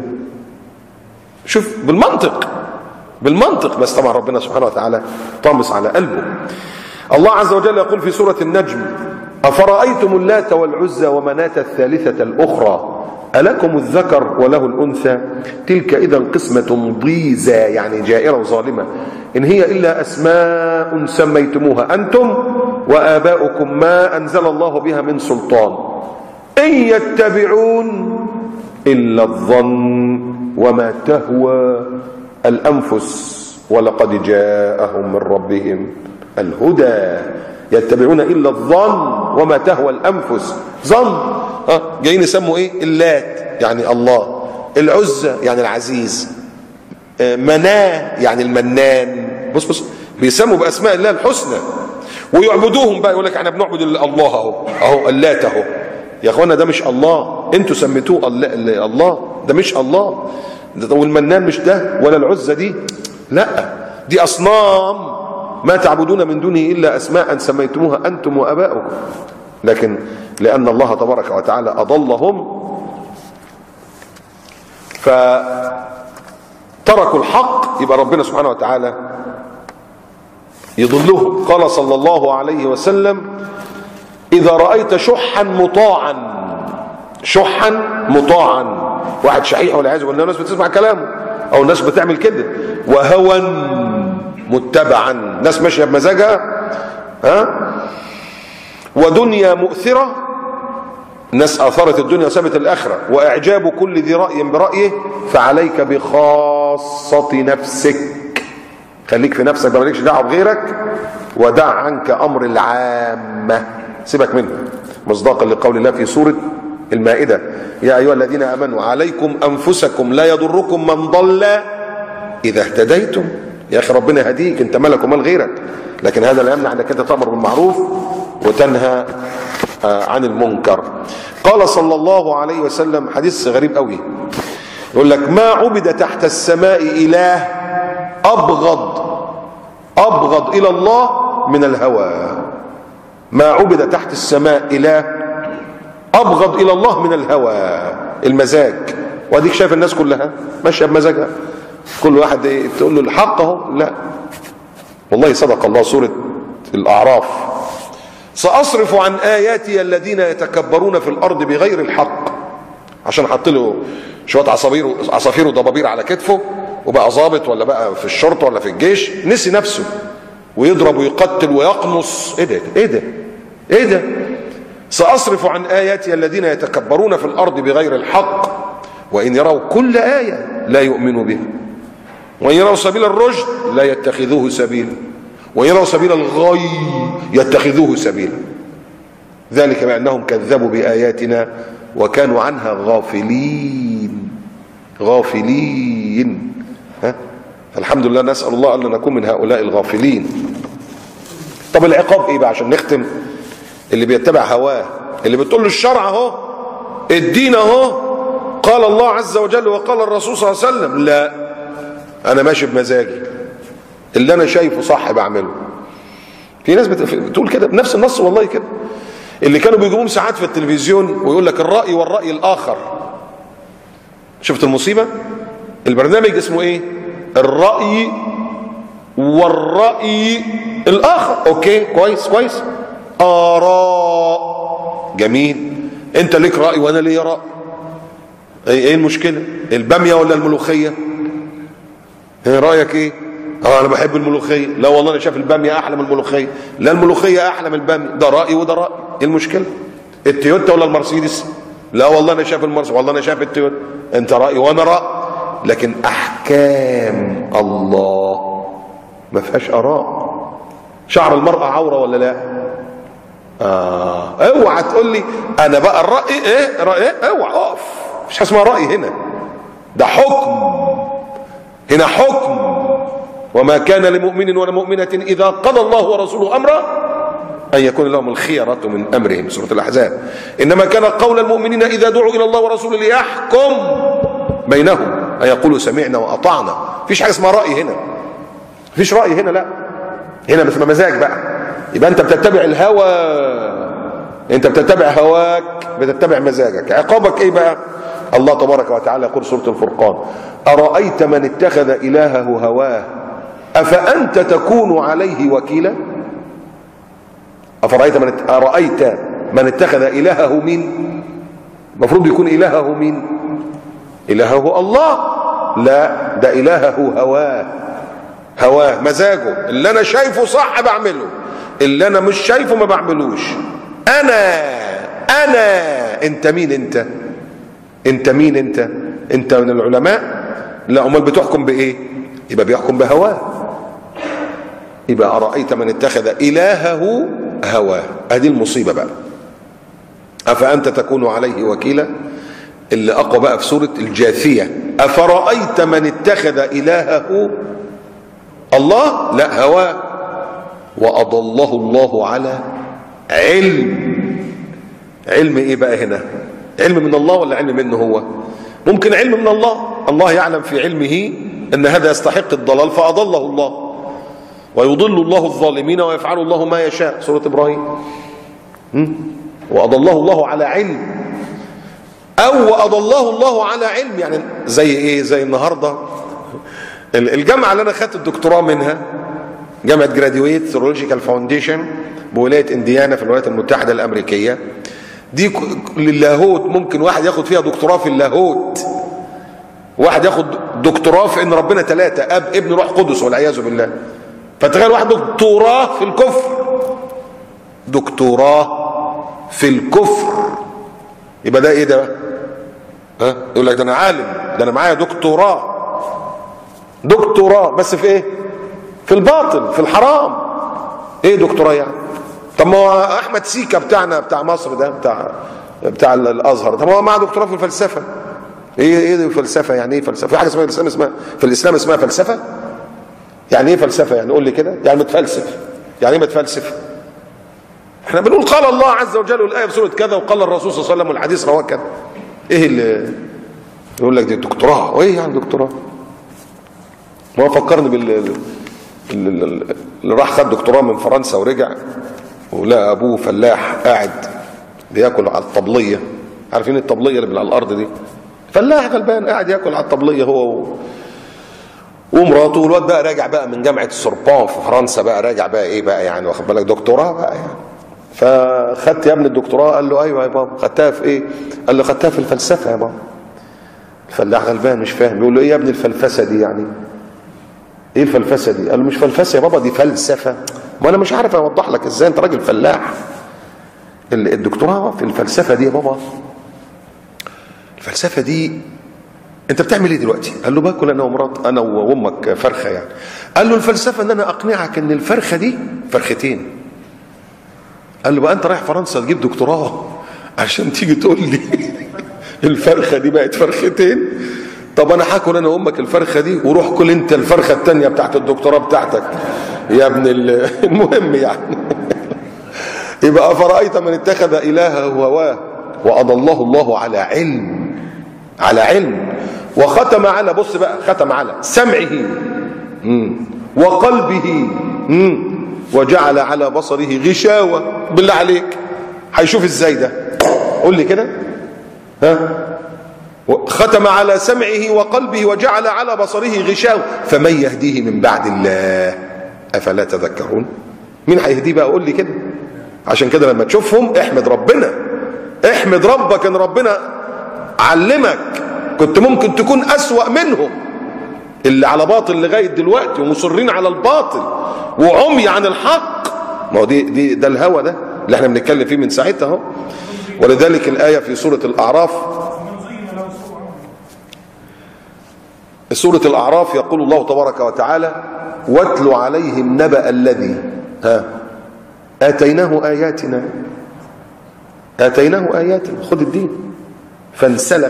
A: شوف بالمنطق، بالمنطق. بس طبعا ربنا سبحانه وتعالى طامس على قلبه. الله عز وجل يقول في سورة النجم: أفرأيتم اللات والعزى ومناة الثالثة الأخرى ألكم الذكر وله الأنثى تلك إذا قسمة ضيزى، يعني جائرة وظالمة، إن هي إلا أسماء سميتموها أنتم وآباؤكم ما أنزل الله بها من سلطان إن يتبعون إلا الظن وما تهوى الأنفس ولقد جاءهم من ربهم الهدى. يتبعون إلا الظن وما تهوى الأنفس. ظن جايين يسموا إيه؟ اللات يعني الله، العزى يعني العزيز، مناه يعني المنان. بص بيسموا بأسماء الله الحسنى ويعبدوهم بقى. يقول لك احنا بنعبد الله اهو اللات اهو. يا اخوانا ده مش الله، انتوا سميتوه الله، ده مش الله. والمنان مش ده ولا العزى دي، لا دي أصنام ما تعبدون من دونه إلا أسماء سميتموها أنتم وأباؤكم. لكن لأن الله تبارك وتعالى أضلهم فتركوا الحق، يبقى ربنا سبحانه وتعالى يضلهم. قال صلى الله عليه وسلم: إذا رأيت شحا مطاعا، شحا مطاعا، واحد شحيح والعياذ بالله، الناس بتسمع كلامه أو الناس بتعمل كده، وهوى متبعا، ناس ماشيه بمزاجها، ودنيا مؤثره، ناس اثرت الدنيا وسابت الاخره، واعجاب كل ذي راي برايه، فعليك بخاصه نفسك، خليك في نفسك، ما مالكش دعوه بغيرك، ودع عنك امر العامه، سيبك منه، مصداقا لقول الله في سوره المائده: يا ايها الذين امنوا عليكم انفسكم لا يضركم من ضل اذا اهتديتم. يا اخي ربنا يهديك، انت مالك ومال غيرك، لكن هذا لا يمنع انك انت تأمر بالمعروف وتنهى عن المنكر. قال صلى الله عليه وسلم حديث غريب قوي، يقول لك: ما عبد تحت السماء اله ابغض الى الله من الهوى. ما عبد تحت السماء اله ابغض الى الله من الهوى، المزاج. واديك شايف الناس كلها ماشيه بمزاجها، كل واحد تقول له الحق اهو، لا والله صدق الله. سورة الأعراف: سأصرف عن آياتي الذين يتكبرون في الأرض بغير الحق. عشان حط له شوية عصافير وضبابير على كتفه وبقى ضابط ولا بقى في الشرطة ولا في الجيش، نسي نفسه ويضرب ويقتل ويقنص. ايه ده؟ سأصرف عن آياتي الذين يتكبرون في الأرض بغير الحق وإن يروا كل آية لا يؤمنوا بها وإن يروا سبيل الرشد لا يتخذوه سبيلا وإن يروا سبيل الغي يتخذوه سبيلا، ذلك بأنهم كذبوا بآياتنا وكانوا عنها غافلين. الحمد لله، نسأل الله أن نكون من هؤلاء الغافلين. طب العقاب ايه بقى عشان نختم؟ اللي بيتبع هواه، اللي بتقول له الشرع اهو، الدين اهو، قال الله عز وجل وقال الرسول صلى الله عليه وسلم، لا انا ماشي بمزاجي، اللي انا شايفه صح بعمله. في ناس بتقول كده بنفس النص، والله كده، اللي كانوا بيجيبوهم ساعات في التلفزيون ويقول لك الرأي والرأي الآخر. شفت المصيبة؟ البرنامج اسمه ايه؟ الرأي والرأي الآخر. أوكي، كويس كويس. آراء، جميل. أنت ليك رأي وأنا ليا رأي. إيه المشكلة؟ البامية ولا الملوخية؟ إيه رأيك إيه؟ أنا بحب الملوخية. لا والله أنا شايف البامية أحلى من الملوخية. لا الملوخية أحلى من البامية. ده رأي وده رأي. إيه المشكلة؟ التويوتا ولا المرسيدس؟ لا والله أنا شايف المرسيدس، والله أنا شايف التويوتا. أنت رأي وأنا رأي. لكن أحكام الله ما فيهاش آراء. شعر المرأة عورة ولا لا؟ اوعى تقول لي انا بقى الرأي ايه رأي. اوعى اقف، مش اسمها رأي هنا، ده حكم. هنا حكم. وما كان لمؤمن ولا مؤمنة اذا قضى الله ورسوله امرا ان يكون لهم الخيرة من امرهم، سورة الاحزاب. انما كان قول المؤمنين اذا دعوا الى الله ورسوله ليحكم بينهم ان يقولوا سمعنا واطعنا. مفيش حاجة اسمها رأي هنا، مفيش رأي هنا، لا. هنا بس مزاج بقى. يبقى انت بتتبع الهوى، انت بتتبع هواك، بتتبع مزاجك. عقابك ايه بقى؟ الله تبارك وتعالى يقول سورة الفرقان: أرأيت من اتخذ إلهه هواه أفأنت تكون عليه وكيلا؟ أرأيت من اتخذ إلهه مين؟ المفروض يكون إلهه مين؟ إلهه الله. لا، ده إلهه هواه مزاجه. اللي أنا شايفه صح بعمله، اللي أنا مش شايفه ما بعملوش. أنا أنت مين؟ أنت مين؟ أنت من العلماء؟ لا، أمال بتحكم بإيه؟ يبقى بيحكم بهواه. يبقى أرأيت من اتخذ إلهه هواه. هذه المصيبة بقى. أفأنت تكون عليه وكيلا. اللي أقوى بقى في سورة الجاثية: أفرأيت من اتخذ إلهه الله لا هواه وأضله الله على علم. علم ايه بقى هنا؟ علم من الله ولا علم منه هو؟ ممكن علم من الله. الله يعلم في علمه ان هذا يستحق الضلال فأضله الله، ويضل الله الظالمين ويفعل الله ما يشاء، سورة إبراهيم. وأضله الله على علم، أو وأضله الله على علم. يعني زي ايه؟ زي النهارده الجامعة اللي أنا خدت الدكتوراه منها، جامعة جراديويت ثيولوجيكال فاونديشن بولاية انديانا في الولايات المتحدة الأمريكية. دي للاهوت، ممكن واحد ياخد فيها دكتوراه في اللاهوت، واحد ياخد دكتوراه في ان ربنا ثلاثة، اب ابن روح قدس والعياذ بالله. فتخيل واحد دكتوراه في الكفر، دكتوراه في الكفر، يبقى ده ايه ده؟ يقول لك ده انا عالم، ده انا معايا دكتوراه بس في ايه؟ في الباطل، في الحرام. ايه دكتوراه يعني؟ طب ما هو احمد سيكا بتاعنا بتاع مصر ده بتاع الازهر، طب ما هو معاه دكتوراه في الفلسفه. ايه الفلسفه؟ يعني ايه فلسفه؟ في حاجه اسمها في الاسلام اسمها فلسفه؟ يعني ايه فلسفه؟ يعني قول لي كده، يعني متفلسف. يعني ايه متفلسف؟ احنا بنقول قال الله عز وجل والايه في سوره كذا، وقال الرسول صلى الله عليه وسلم والحديث رواه كذا. ايه اللي يقول لك دي دكتوراه؟ وايه يعني دكتوراه؟ ما هو فكرني اللي راح خد دكتوراه من فرنسا ورجع ولقى ابوه فلاح قاعد بياكل على الطبليه. عارفين الطبليه اللي على الارض دي؟ فلاح غلبان قاعد ياكل على الطبليه هو ومراته. والواد بقى راجع بقى من جامعه السوربون في فرنسا، بقى راجع بقى ايه بقى يعني، واخد بالك، دكتوراه بقى يعني. فخدت يا ابني الدكتوراه؟ قال له ايوه يا بابا. خدتها في ايه؟ قال له خدتها في الفلسفه يا بابا. الفلاح غلبان مش فاهم، بيقول له ايه يا ابني الفلسفه دي يعني؟ ايه الفلسفه دي؟ قال له مش فلسفه يا بابا، دي فلسفه. ما انا مش عارف اوضح لك ازاي، انت راجل فلاح. الدكتوراه في الفلسفه دي يا بابا، الفلسفه دي انت بتعمل ايه دلوقتي؟ قال له باكل انا ومرات انا وامك فرخه يعني. قال له الفلسفه ان انا اقنعك ان الفرخه دي فرختين. قال له بقى انت رايح فرنسا تجيب دكتوراه عشان تيجي تقول لي الفرخه دي بقت فرختين؟ طب انا هاكل انا وامك الفرخه دي، وروح كل انت الفرخه الثانيه بتاعت الدكتوراه بتاعتك يا ابن المهم يعني. يبقى افرايت من اتخذ الهه هواه واضله الله على علم وختم على، بص بقى، ختم على سمعه وقلبه وجعل على بصره غشاوه. بالله عليك هيشوف ازاي ده؟ قول لي كده. ها ختم على سمعه وقلبه وجعل على بصره غشاوة فمن يهديه من بعد الله أفلا تذكرون. مين هيهديه بقى؟ قول لي كده. عشان كده لما تشوفهم احمد ربنا، احمد ربك ان ربنا علمك. كنت ممكن تكون أسوأ منهم اللي على باطل لغاية دلوقتي ومصرين على الباطل وعمي عن الحق. ما هو ده الهوى ده اللي احنا بنتكلم فيه من ساعتها اهو. ولذلك الآية في سورة الأعراف، سورة الأعراف يقول الله تبارك وتعالى: واتل عليهم نبأ الذي آتيناه آياتنا خد الدين فانسلخ.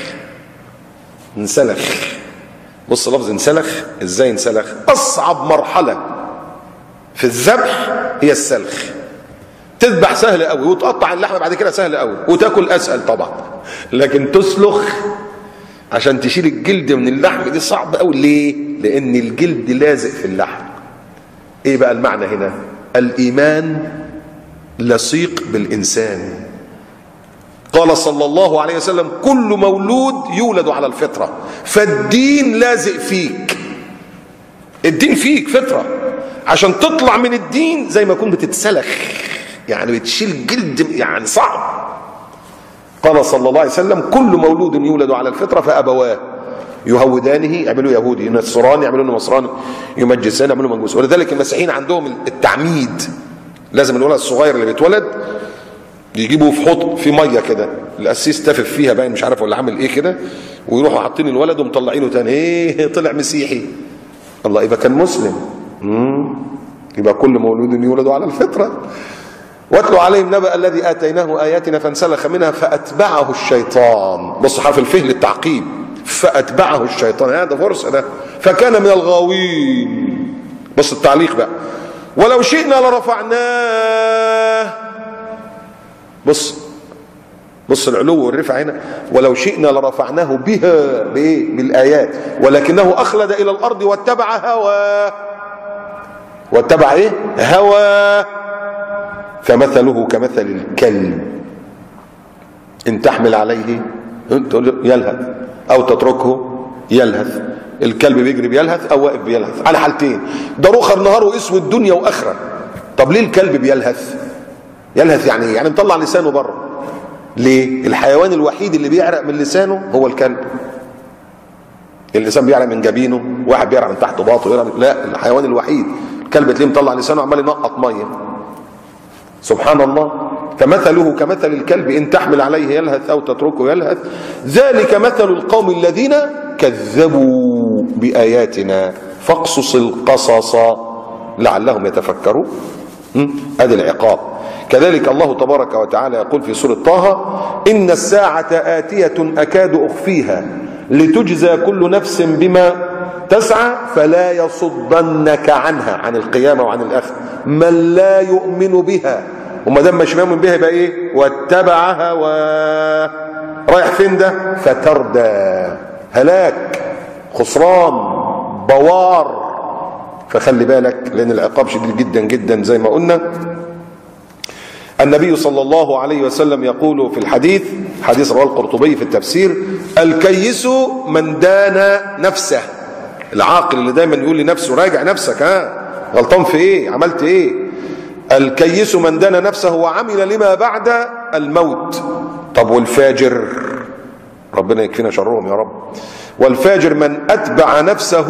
A: بص لفظ انسلخ ازاي؟ انسلخ أصعب مرحلة في الذبح هي السلخ. تذبح سهل قوي وتقطع اللحمة بعد كده سهل قوي وتاكل أسهل طبعا، لكن تسلخ عشان تشيل الجلد من اللحم دي صعب قوي. ليه؟ لأن الجلد لازق في اللحم. ايه بقى المعنى هنا؟ الإيمان لصيق بالإنسان. قال صلى الله عليه وسلم: كل مولود يولد على الفطرة. فالدين لازق فيك، الدين فيك فطرة. عشان تطلع من الدين زي ما يكون بتتسلخ، يعني بتشيل جلد، يعني صعب. قال صلى الله عليه وسلم: كل مولود يولد على الفطرة فأبواه يهودانه يعملوا يهودي، ينصراني يعملوا نصراني، يمجسان يعملوا مجوس. ولذلك المسيحيين عندهم التعميد، لازم الولد الصغير اللي بيتولد يجيبوه في حوض في ميه كده، القسيس تافف فيها باين مش عارف ولا عامل ايه كده، ويروحوا حاطين الولد ومطلعينه تاني. ايه طلع مسيحي؟ الله، يبقى كان مسلم. يبقى كل مولود يولد على الفطره. واتلوا عليهم نبأ الذي آتيناه آياتنا فانسلخ منها فأتبعه الشيطان. بص حرف الفه للتعقيب، فأتبعه الشيطان، هذا فرصة ده، فكان من الغاوين. بص التعليق بقى: ولو شئنا لرفعناه. بص العلو والرفع هنا، ولو شئنا لرفعناه بها بايه؟ بالآيات، ولكنه أخلد إلى الأرض واتبع هواه. واتبع ايه؟ هواه. فمثله كمثل الكلب إن تحمل عليه يلهث أو تتركه يلهث. الكلب بيجري بيلهث أو واقف بيلهث، على حالتين، ده رخر نهاره اسود دنيا وآخرة. طب ليه الكلب بيلهث؟ يلهث يعني ايه؟ يعني مطلع لسانه بره. ليه؟ الحيوان الوحيد اللي بيعرق من لسانه هو الكلب. اللسان بيعرق من جبينه، واحد بيعرق من تحت باطه، لا، الحيوان الوحيد الكلب تلاقيه مطلع لسانه عمال ينقط ميه. سبحان الله. فمثله كمثل الكلب إن تحمل عليه يلهث أو تتركه يلهث، ذلك مثل القوم الذين كذبوا بآياتنا فاقصص القصص لعلهم يتفكرون. هذا العقاب. كذلك الله تبارك وتعالى يقول في سورة طه: إن الساعة آتية أكاد أخفيها لتجزى كل نفس بما تسعى فلا يصدنك عنها، عن القيامة وعن الآخرة، من لا يؤمن بها. وما دام مش مؤمن بها يبقى ايه؟ واتبع هواه. رايح فين ده؟ فتردى، هلاك، خسران، بوار. فخلي بالك، لأن العقاب شديد جدا جدا زي ما قلنا. النبي صلى الله عليه وسلم يقول في الحديث، حديث رواه القرطبي في التفسير: الكيس من دان نفسه. العاقل اللي دايما يقول لنفسه راجع نفسك، غلطان في ايه؟ عملت ايه؟ الكيس من دان نفسه وعمل لما بعد الموت. طب والفاجر؟ ربنا يكفينا شرهم يا رب. والفاجر من أتبع نفسه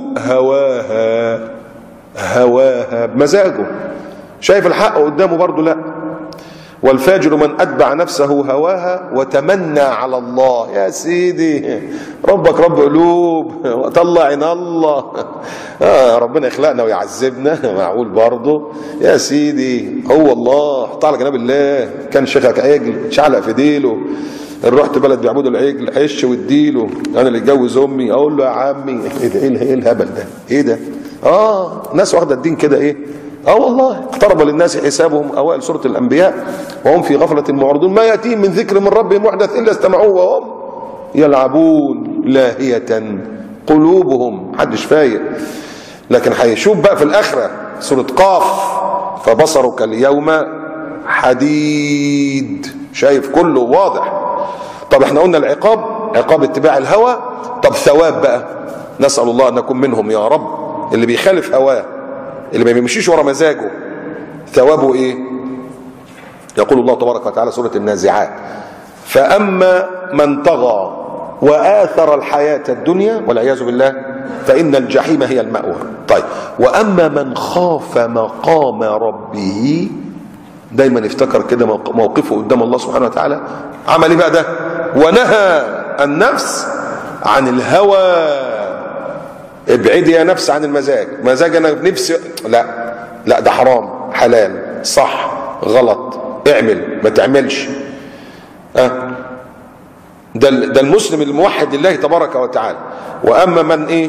A: هواها بمزاجه، شايف الحق قدامه برضه لا. والفاجر من أتبع نفسه هواها وتمنى على الله. يا سيدي، ربك رب قلوب وطلع عين الله. ربنا يخلقنا ويعذبنا، معقول برضه؟ يا سيدي، هو الله، حط على جناب الله. كان شيخك عجل شعلق في ديله، رحت بلد بيعبدوا العجل، حش واديله. انا اللي اتجوز امي، اقول له يا عمي ايه ده؟ ايه الهبل ده؟ ايه ده؟ ناس واخده الدين كده ايه؟ والله اقترب للناس حسابهم. اوائل سوره الانبياء: وهم في غفله معرضون، ما ياتيهم من ذكر من ربهم محدث الا استمعوه وهم يلعبون لاهيه قلوبهم. محدش فايق. لكن هيشوف بقى في الاخره سوره قاف: فبصرك اليوم حديد. شايف كله واضح. طب احنا قلنا العقاب عقاب اتباع الهوى. طب ثواب بقى، نسأل الله أن نكون منهم يا رب. اللي بيخالف هواه، اللي ما بيمشيش ورا مزاجه، ثوابه ايه؟ يقول الله تبارك وتعالى سورة النازعات: فأما من طغى وآثر الحياة الدنيا والعياذ بالله فإن الجحيم هي المأوى. طيب، وأما من خاف مقام ربه، دايما افتكر كده موقفه قدام الله سبحانه وتعالى، عمل ايه بقى ده؟ ونهى النفس عن الهوى. ابعدي يا نفس عن المزاج. مزاج انا بنفسي، لا ده حرام، حلال، صح، غلط، اعمل، ما تعملش. ده المسلم الموحد لله تبارك وتعالى. واما من ايه؟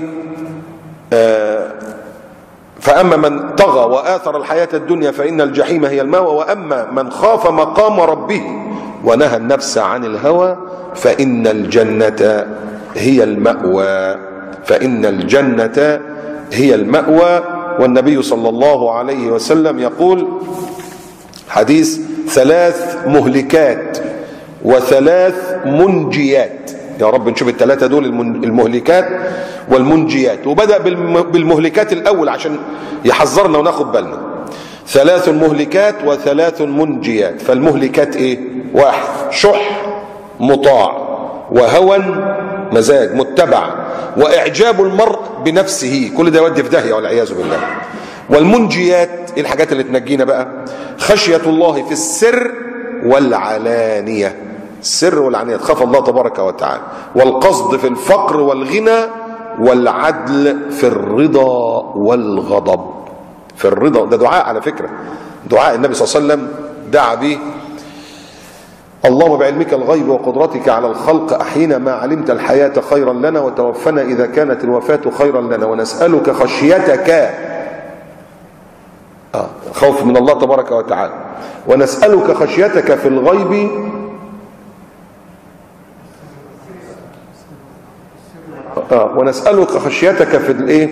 A: فاما من طغى واثر الحياه الدنيا فان الجحيم هي المأوى، واما من خاف مقام ربه ونهى النفس عن الهوى فان الجنه هي المأوى. فان الجنه هي المأوى. والنبي صلى الله عليه وسلم يقول حديث: 3 مهلكات و3 منجيات. يا رب نشوف ال3 دول، المهلكات والمنجيات. وبدأ بالمهلكات الأول عشان يحذرنا وناخد بالنا. 3 مهلكات و3 منجيات. فالمهلكات ايه؟ 1 شح مطاع، وهوى مزاج متبع، واعجاب المرء بنفسه، كل ده يودي في داهيه والعياذ بالله. والمنجيات ايه الحاجات اللي تنجينا بقى؟ خشيه الله في السر والعلانيه. السر والعلانيه، تخاف الله تبارك وتعالى، والقصد في الفقر والغنى، والعدل في الرضا والغضب. في الرضا، ده دعاء على فكره، دعاء النبي صلى الله عليه وسلم دعا به: اللهم بعلمك الغيب وقدرتك على الخلق أحينا ما علمت الحياة خيرا لنا، وتوفنا إذا كانت الوفاة خيرا لنا، ونسألك خشيتك، خوف من الله تبارك وتعالى، ونسألك خشيتك في الغيب ونسألك خشيتك في الايه؟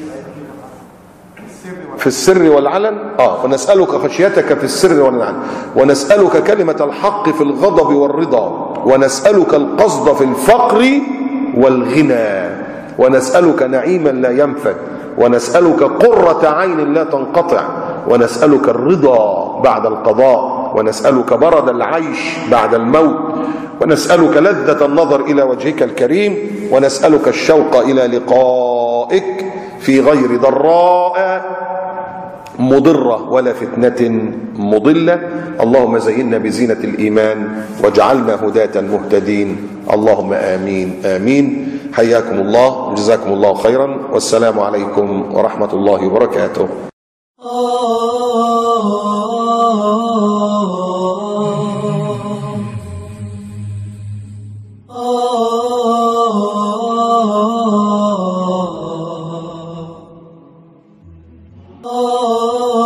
A: في السر والعلن. ونسألك خشيتك في السر والعلن، ونسألك كلمة الحق في الغضب والرضا، ونسألك القصد في الفقر والغنى، ونسألك نعيما لا ينفد، ونسألك قرة عين لا تنقطع، ونسألك الرضا بعد القضاء، ونسألك برد العيش بعد الموت، ونسألك لذة النظر إلى وجهك الكريم، ونسألك الشوق إلى لقائك في غير ضراء مضرة ولا فتنة مضلة. اللهم زينا بزينة الإيمان واجعلنا هداة مهتدين. اللهم آمين آمين. حياكم الله وجزاكم الله خيرا، والسلام عليكم ورحمة الله وبركاته.
B: Oh